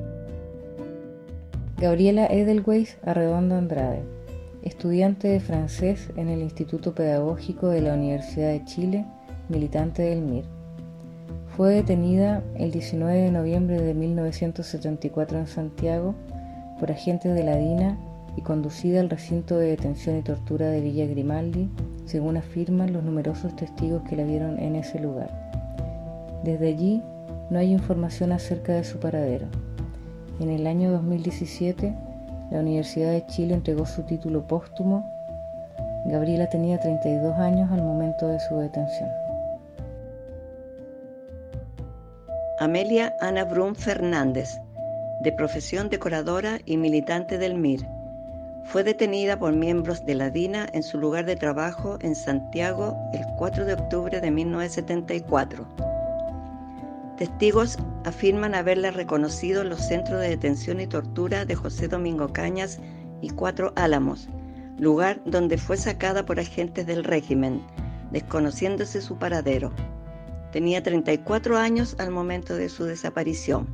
P: Gabriela Edelweiss Arredondo Andrade, estudiante de francés en el Instituto Pedagógico de la Universidad de Chile, militante del M I R. Fue detenida el diecinueve de noviembre de mil novecientos setenta y cuatro en Santiago por agentes de la DINA y conducida al recinto de detención y tortura de Villa Grimaldi, según afirman los numerosos testigos que la vieron en ese lugar. Desde allí no hay información acerca de su paradero. En el año dos mil diecisiete, la Universidad de Chile entregó su título póstumo. Gabriela tenía treinta y dos años al momento de su detención.
Q: Amelia Ana Brum Fernández, de profesión decoradora y militante del M I R, fue detenida por miembros de la DINA en su lugar de trabajo en Santiago el cuatro de octubre de mil novecientos setenta y cuatro. Testigos afirman haberla reconocido en los centros de detención y tortura de José Domingo Cañas y Cuatro Álamos, lugar donde fue sacada por agentes del régimen, desconociéndose su paradero. Tenía treinta y cuatro años al momento de su desaparición.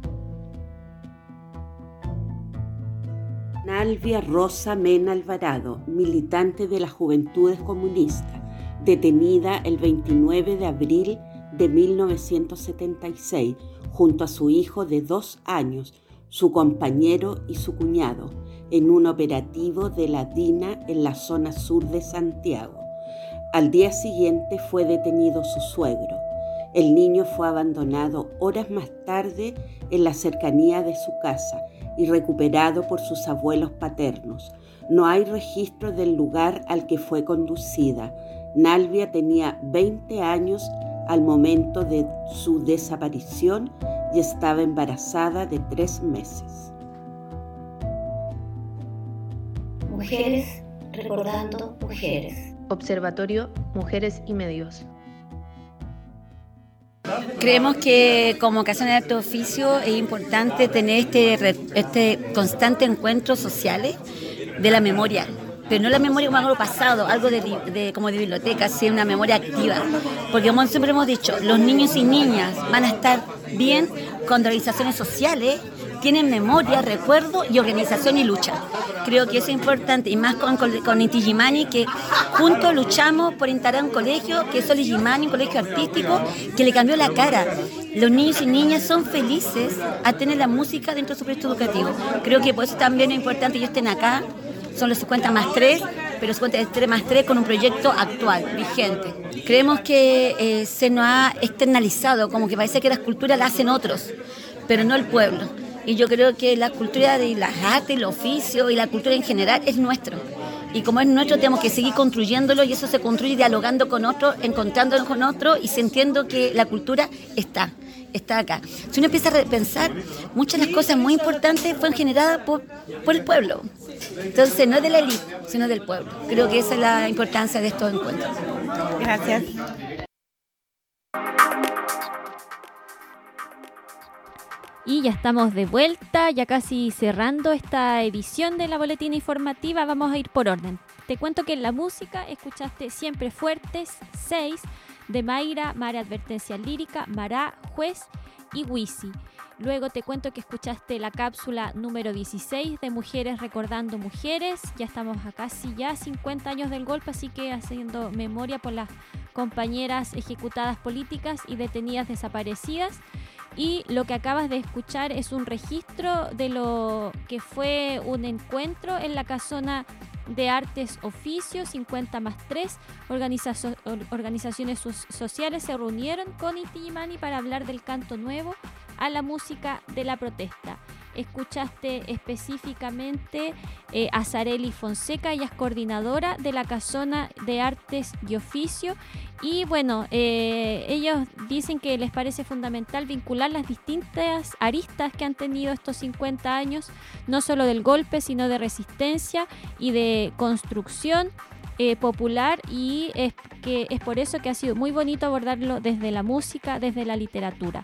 R: Nalvia Rosa Mena Alvarado, militante de las Juventudes Comunistas, detenida el veintinueve de abril de mil novecientos setenta y seis, junto a su hijo de dos años, su compañero y su cuñado, en un operativo de la DINA en la zona sur de Santiago. Al día siguiente fue detenido su suegro. El niño fue abandonado horas más tarde en la cercanía de su casa y recuperado por sus abuelos paternos. No hay registro del lugar al que fue conducida. Nalvia tenía veinte años al momento de su desaparición y estaba embarazada de tres meses.
I: Mujeres recordando mujeres.
S: Observatorio Mujeres y Medios.
T: Creemos que como Casa de Alto Oficio es importante tener este, este constante encuentro sociales de la memoria, pero no la memoria como algo pasado, algo de, de, como de biblioteca, sino una memoria activa. Porque como siempre hemos dicho, los niños y niñas van a estar bien cuando organizaciones sociales tienen memoria, recuerdo y organización y lucha. Creo que eso es importante, y más con, con, con Inti Illimani, que juntos luchamos por instalar un colegio, que es Sol Illimani, un colegio artístico, que le cambió la cara. Los niños y niñas son felices a tener la música dentro de su proyecto educativo. Creo que por eso también es importante que ellos estén acá. Son los cincuenta más tres, pero cincuenta más tres con un proyecto actual, vigente. Creemos que eh, se nos ha externalizado, como que parece que la cultura la hacen otros, pero no el pueblo. Y yo creo que la cultura de las artes, el oficio y la cultura en general es nuestro. Y como es nuestro, tenemos que seguir construyéndolo, y eso se construye dialogando con otros, encontrándonos con otros y sintiendo que la cultura está, está acá. Si uno empieza a repensar, muchas de las cosas muy importantes fueron generadas por, por el pueblo. Entonces, no de la élite, sino del pueblo. Creo que esa es la importancia de estos encuentros.
F: Y ya estamos de vuelta, ya casi cerrando esta edición de la Boletina Informativa. Vamos a ir por orden. Te cuento que en la música escuchaste Siempre Fuertes, seis, de Mayra, Mara Advertencia Lírica, Mará, Juez y Wisi. Luego te cuento que escuchaste la cápsula número dieciséis de Mujeres Recordando Mujeres. Ya estamos a casi ya cincuenta años del golpe, así que haciendo memoria por las compañeras ejecutadas políticas y detenidas desaparecidas. Y lo que acabas de escuchar es un registro de lo que fue un encuentro en la Casona de Artes Oficios cincuenta más tres. Organizazo- organizaciones so- sociales se reunieron con Inti Illimani para hablar del canto nuevo a la música de la protesta. Escuchaste específicamente eh, a Sareli Fonseca, ella es coordinadora de la Casona de Artes y Oficio. Y bueno, eh, ellos dicen que les parece fundamental vincular las distintas aristas que han tenido estos cincuenta años, no solo del golpe, sino de resistencia y de construcción eh, popular, y es, que es por eso que ha sido muy bonito abordarlo desde la música, desde la literatura.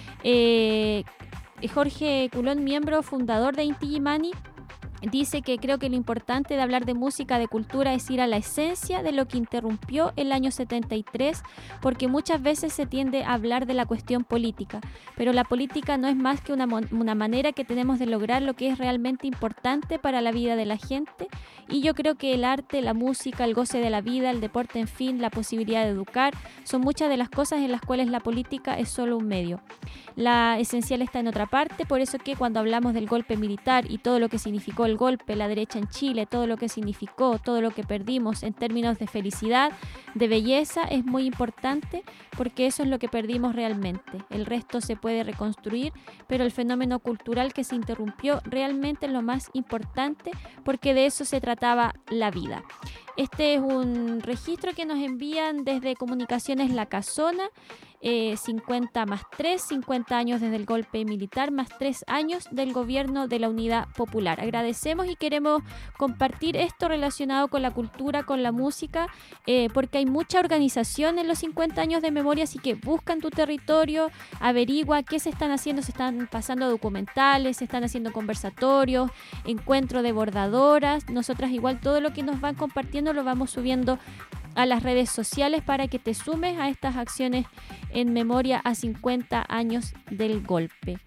F: Eh, Jorge Culón, miembro fundador de Inti Illimani, dice que creo que lo importante de hablar de música, de cultura, es ir a la esencia de lo que interrumpió el año setenta y tres, porque muchas veces se tiende a hablar de la cuestión política, pero la política no es más que una, una manera que tenemos de lograr lo que es realmente importante para la vida de la gente, y yo creo que el arte, la música, el goce de la vida, el deporte, en fin, la posibilidad de educar, son muchas de las cosas en las cuales la política es solo un medio. La esencial está en otra parte, por eso que cuando hablamos del golpe militar y todo lo que significó el golpe, la derecha en Chile, todo lo que significó, todo lo que perdimos en términos de felicidad, de belleza, es muy importante, porque eso es lo que perdimos realmente. El resto se puede reconstruir, pero el fenómeno cultural que se interrumpió realmente es lo más importante, porque de eso se trataba la vida. Este es un registro que nos envían desde Comunicaciones La Casona. Eh, cincuenta más tres, cincuenta años desde el golpe militar, más tres años del gobierno de la Unidad Popular. Agradecemos y queremos compartir esto relacionado con la cultura, con la música, eh, porque hay mucha organización en los cincuenta años de memoria, así que busca en tu territorio, averigua qué se están haciendo, se están pasando documentales, se están haciendo conversatorios, encuentro de bordadoras. Nosotras igual todo lo que nos van compartiendo lo vamos subiendo a las redes sociales para que te sumes a estas acciones en memoria a cincuenta años del golpe.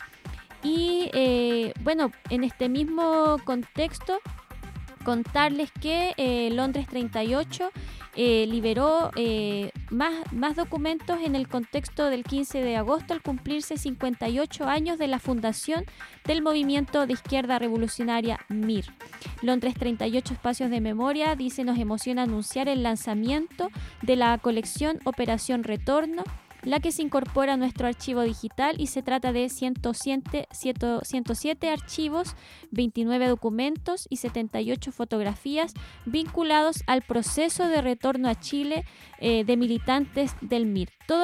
F: Y eh, bueno, en este mismo contexto, contarles que eh, Londres treinta y ocho eh, liberó eh, más, más documentos en el contexto del quince de agosto al cumplirse cincuenta y ocho años de la fundación del movimiento de izquierda revolucionaria M I R. Londres treinta y ocho Espacios de Memoria dice: nos emociona anunciar el lanzamiento de la colección Operación Retorno, la que se incorpora a nuestro archivo digital, y se trata de ciento siete archivos, veintinueve documentos y setenta y ocho fotografías vinculados al proceso de retorno a Chile eh, de militantes del M I R. Todos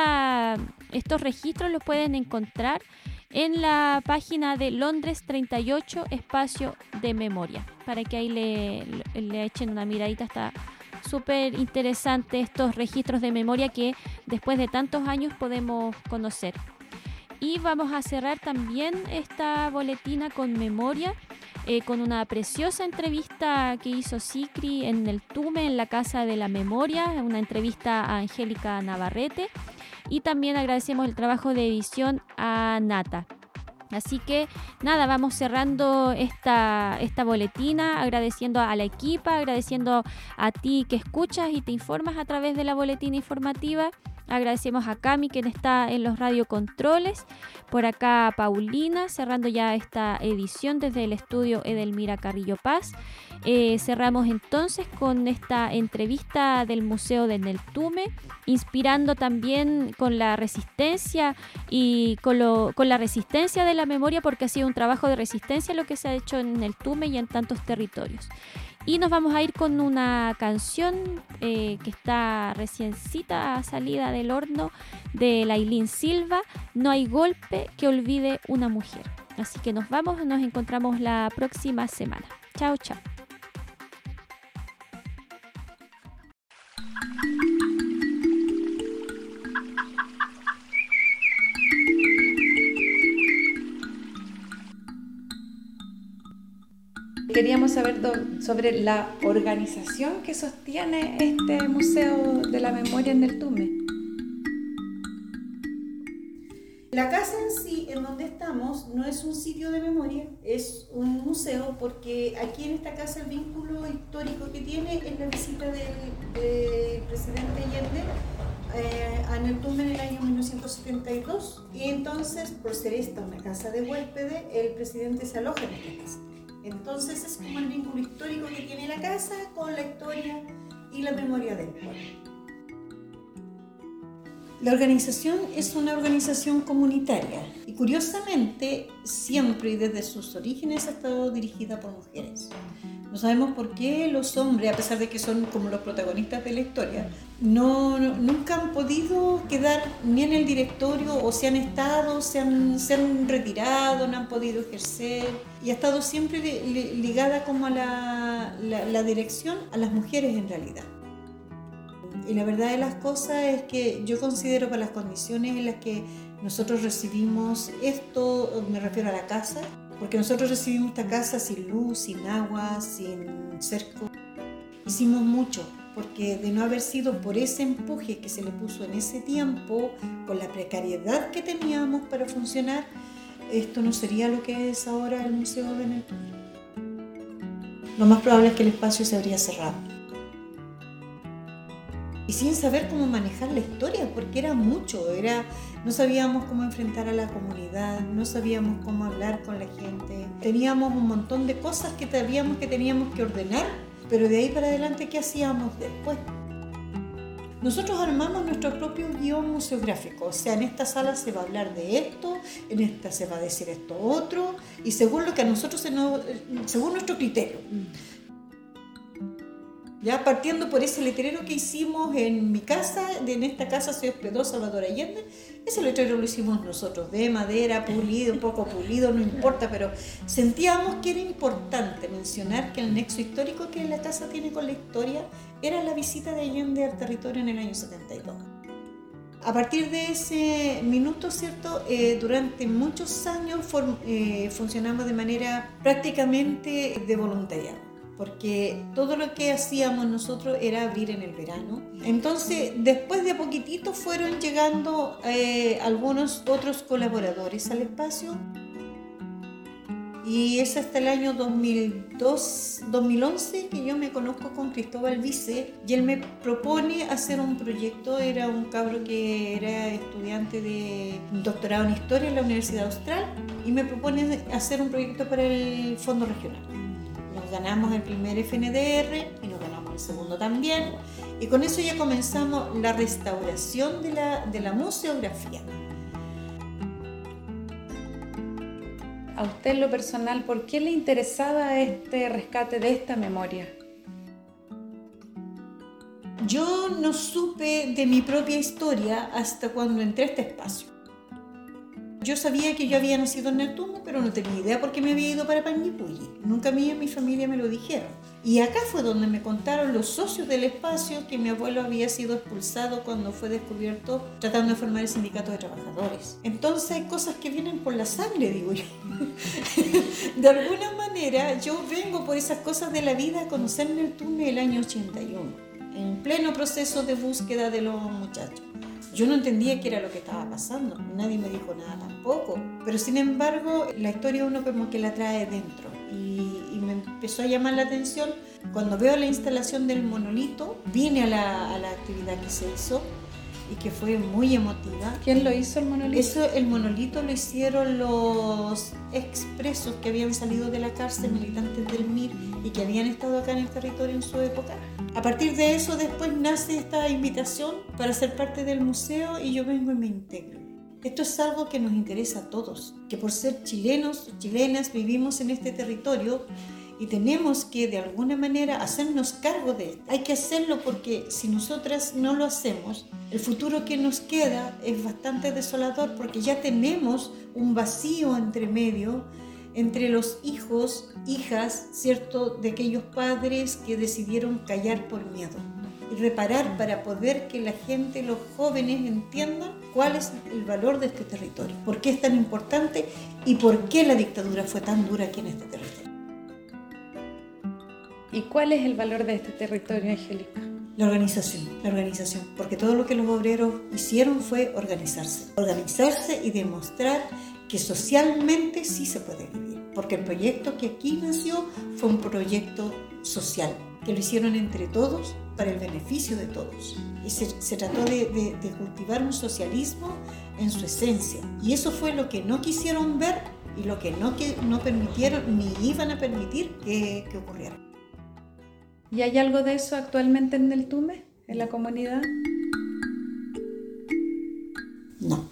F: estos registros los pueden encontrar en la página de Londres treinta y ocho Espacio de Memoria, para que ahí le, le echen una miradita. Está súper interesante estos registros de memoria que después de tantos años podemos conocer. Y vamos a cerrar también esta boletina con memoria eh, con una preciosa entrevista que hizo Sicri en el Tume, en la Casa de la Memoria, una entrevista a Angélica Navarrete, y también agradecemos el trabajo de edición a Nata. Así que nada, vamos cerrando esta, esta boletina, agradeciendo a la equipa, agradeciendo a ti que escuchas y te informas a través de la boletina informativa. Agradecemos a Cami, quien está en los radiocontroles. Por acá a Paulina, cerrando ya esta edición desde el estudio Edelmira Carrillo Paz. Eh, cerramos entonces con esta entrevista del Museo de Neltume, inspirando también con la resistencia y con, lo, con la resistencia de la memoria, porque ha sido un trabajo de resistencia lo que se ha hecho en Neltume y en tantos territorios. Y nos vamos a ir con una canción eh, que está reciencita, salida del horno, de Lailín Silva, No hay golpe que olvide una mujer. Así que nos vamos, nos encontramos la próxima semana. Chao, chao.
U: queríamos saber do- sobre la organización que sostiene este Museo de la Memoria en el Tume.
V: La casa en sí, en donde estamos, no es un sitio de memoria, es un museo, porque aquí en esta casa el vínculo histórico que tiene es la visita del, del presidente Allende eh, a Tume en el año mil novecientos setenta y dos, y entonces, por ser esta una casa de huéspedes, el presidente se aloja en esta casa. Entonces es como el vínculo histórico que tiene la casa con la historia y la memoria del pueblo. La organización es una organización comunitaria y curiosamente siempre y desde sus orígenes ha estado dirigida por mujeres. No sabemos por qué los hombres, a pesar de que son como los protagonistas de la historia, no, no, nunca han podido quedar ni en el directorio o se han estado, se han, se han retirado, no han podido ejercer y ha estado siempre li, li, ligada como a la, la, la dirección a las mujeres en realidad. Y la verdad de las cosas es que yo considero para las condiciones en las que nosotros recibimos esto, me refiero a la casa, porque nosotros recibimos esta casa sin luz, sin agua, sin cerco. Hicimos mucho, porque de no haber sido por ese empuje que se le puso en ese tiempo, con la precariedad que teníamos para funcionar, esto no sería lo que es ahora el Museo de el Tume. Lo más probable es que el espacio se habría cerrado. Y sin saber cómo manejar la historia, porque era mucho, era, no sabíamos cómo enfrentar a la comunidad, no sabíamos cómo hablar con la gente, teníamos un montón de cosas que sabíamos que teníamos que ordenar, pero de ahí para adelante, ¿qué hacíamos después? Nosotros armamos nuestro propio guión museográfico, o sea, en esta sala se va a hablar de esto, en esta se va a decir esto otro, y según lo que a nosotros, se nos, según nuestro criterio. Ya partiendo por ese letrero que hicimos en mi casa, en esta casa se hospedó Salvador Allende, ese letrero lo hicimos nosotros, de madera, pulido, poco pulido, no importa, pero sentíamos que era importante mencionar que el nexo histórico que la casa tiene con la historia era la visita de Allende al territorio en el año setenta y dos. A partir de ese minuto, ¿cierto? Eh, durante muchos años form, eh, funcionamos de manera prácticamente de voluntariado, porque todo lo que hacíamos nosotros era abrir en el verano. Entonces, después de a poquitito fueron llegando eh, algunos otros colaboradores al espacio, y es hasta el año dos mil dos, dos mil once que yo me conozco con Cristóbal Vice, y él me propone hacer un proyecto. Era un cabro que era estudiante de doctorado en Historia en la Universidad Austral, y me propone hacer un proyecto para el Fondo Regional. Nos ganamos el primer F N D R y nos ganamos el segundo también, y con eso ya comenzamos la restauración de la, de la museografía.
U: A usted en lo personal, ¿por qué le interesaba este rescate de esta memoria?
V: Yo no supe de mi propia historia hasta cuando entré a este espacio. Yo sabía que yo había nacido en el Tume, pero no tenía idea por qué me había ido para Panguipulli. Nunca a mí y a mi familia me lo dijeron. Y acá fue donde me contaron los socios del espacio que mi abuelo había sido expulsado cuando fue descubierto tratando de formar el sindicato de trabajadores. Entonces hay cosas que vienen por la sangre, digo yo. De alguna manera yo vengo por esas cosas de la vida a conocer en el Tume el año ochenta y uno, en pleno proceso de búsqueda de los muchachos. Yo no entendía qué era lo que estaba pasando, nadie me dijo nada tampoco, pero sin embargo la historia uno como que la trae dentro, y, y me empezó a llamar la atención cuando veo la instalación del monolito. Vine a la, a la actividad que se hizo y que fue muy emotiva.
U: ¿Quién lo hizo el monolito?
V: Eso, el monolito lo hicieron los expresos que habían salido de la cárcel, militantes del M I R, y que habían estado acá en el territorio en su época. A partir de eso después nace esta invitación para ser parte del museo, y yo vengo y me integro. Esto es algo que nos interesa a todos, que por ser chilenos o chilenas vivimos en este territorio y tenemos que de alguna manera hacernos cargo de esto. Hay que hacerlo porque si nosotras no lo hacemos, el futuro que nos queda es bastante desolador, porque ya tenemos un vacío entre medio entre los hijos, hijas, ¿cierto?, de aquellos padres que decidieron callar por miedo, y reparar para poder que la gente, los jóvenes, entiendan cuál es el valor de este territorio, por qué es tan importante y por qué la dictadura fue tan dura aquí en este territorio.
U: ¿Y cuál es el valor de este territorio, Angélica?
V: La organización, la organización, porque todo lo que los obreros hicieron fue organizarse, organizarse y demostrar que socialmente sí se puede vivir, porque el proyecto que aquí nació fue un proyecto social, que lo hicieron entre todos para el beneficio de todos. Y se, se trató de, de, de cultivar un socialismo en su esencia, y eso fue lo que no quisieron ver y lo que no, que no permitieron ni iban a permitir que, que ocurriera.
U: ¿Y hay algo de eso actualmente en el Tume, en la comunidad?
V: No.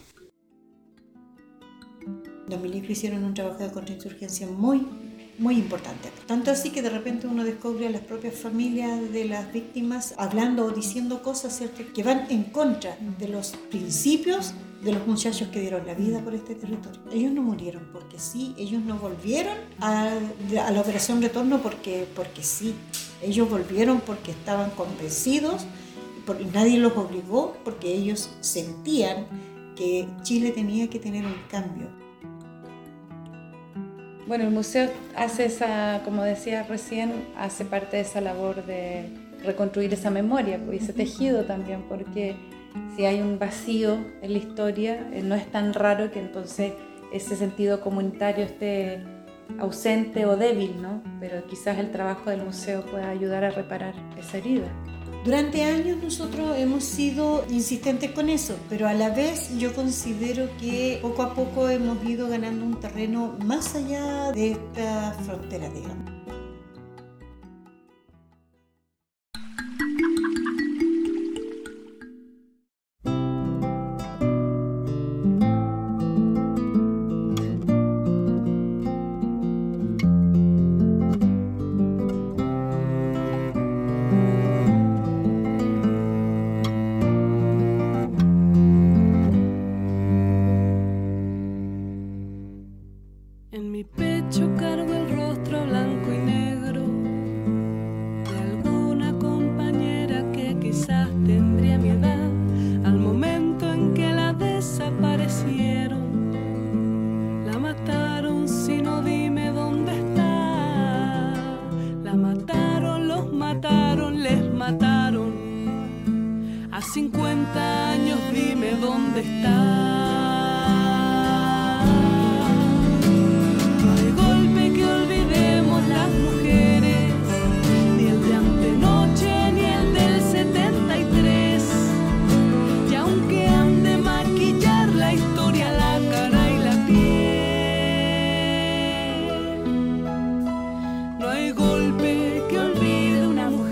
V: Los milicos hicieron un trabajo de contrainsurgencia muy, muy importante. Tanto así que de repente uno descubre a las propias familias de las víctimas hablando o diciendo cosas, ¿cierto?, que van en contra de los principios de los muchachos que dieron la vida por este territorio. Ellos no murieron porque sí, ellos no volvieron a, a la operación retorno porque, porque sí. Ellos volvieron porque estaban convencidos, porque nadie los obligó, porque ellos sentían que Chile tenía que tener un cambio.
U: Bueno, el museo hace esa, como decía recién, hace parte de esa labor de reconstruir esa memoria y ese tejido también, porque si hay un vacío en la historia, no es tan raro que entonces ese sentido comunitario esté ausente o débil, ¿no? Pero quizás el trabajo del museo pueda ayudar a reparar esa herida.
V: Durante años nosotros hemos sido insistentes con eso, pero a la vez yo considero que poco a poco hemos ido ganando un terreno más allá de esta frontera, digamos.
A: cincuenta años, dime dónde está. No hay golpe que olvidemos las mujeres, ni el de antenoche, ni el del setenta y tres. Y aunque han de maquillar la historia, la cara y la piel, no hay golpe que olvide una mujer.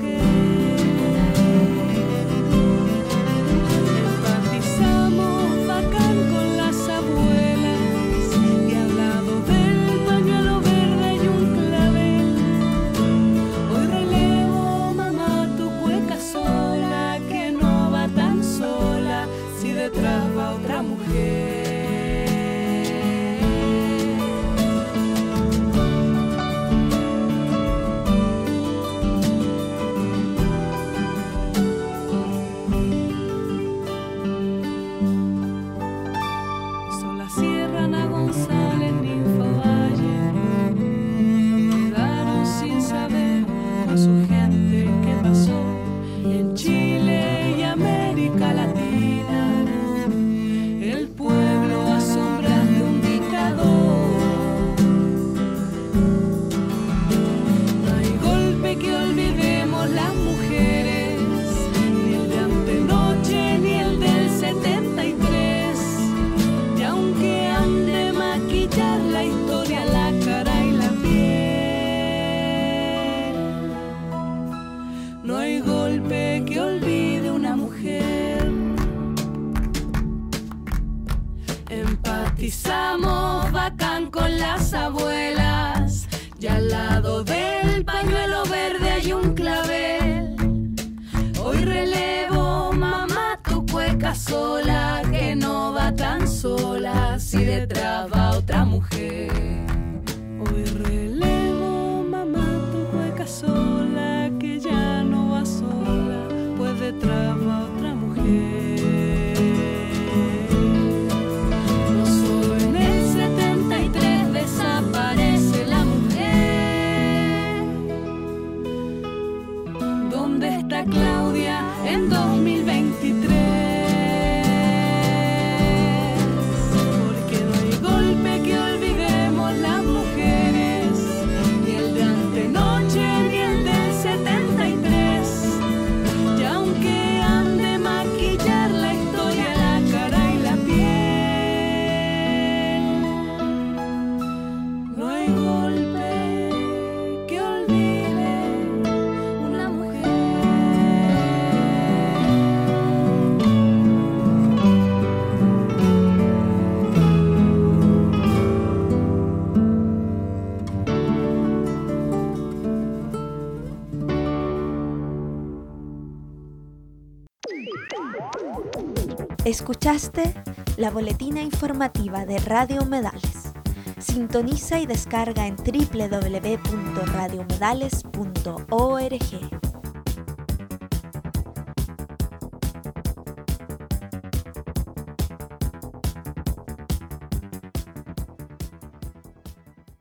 A: Empatizamos bacán con las abuelas, y al lado del pañuelo verde hay un clavel. Hoy relevo, mamá, tu cueca sola, que no va tan sola si detrás va otra mujer. Hoy relevo, mamá, tu cueca sola, que ya no va sola, pues detrás va otra mujer. Desaparece la mujer,
B: Escuchaste la boletina informativa de Radio Humedales. Sintoniza y descarga en doble u doble u doble u punto radio humedales punto org.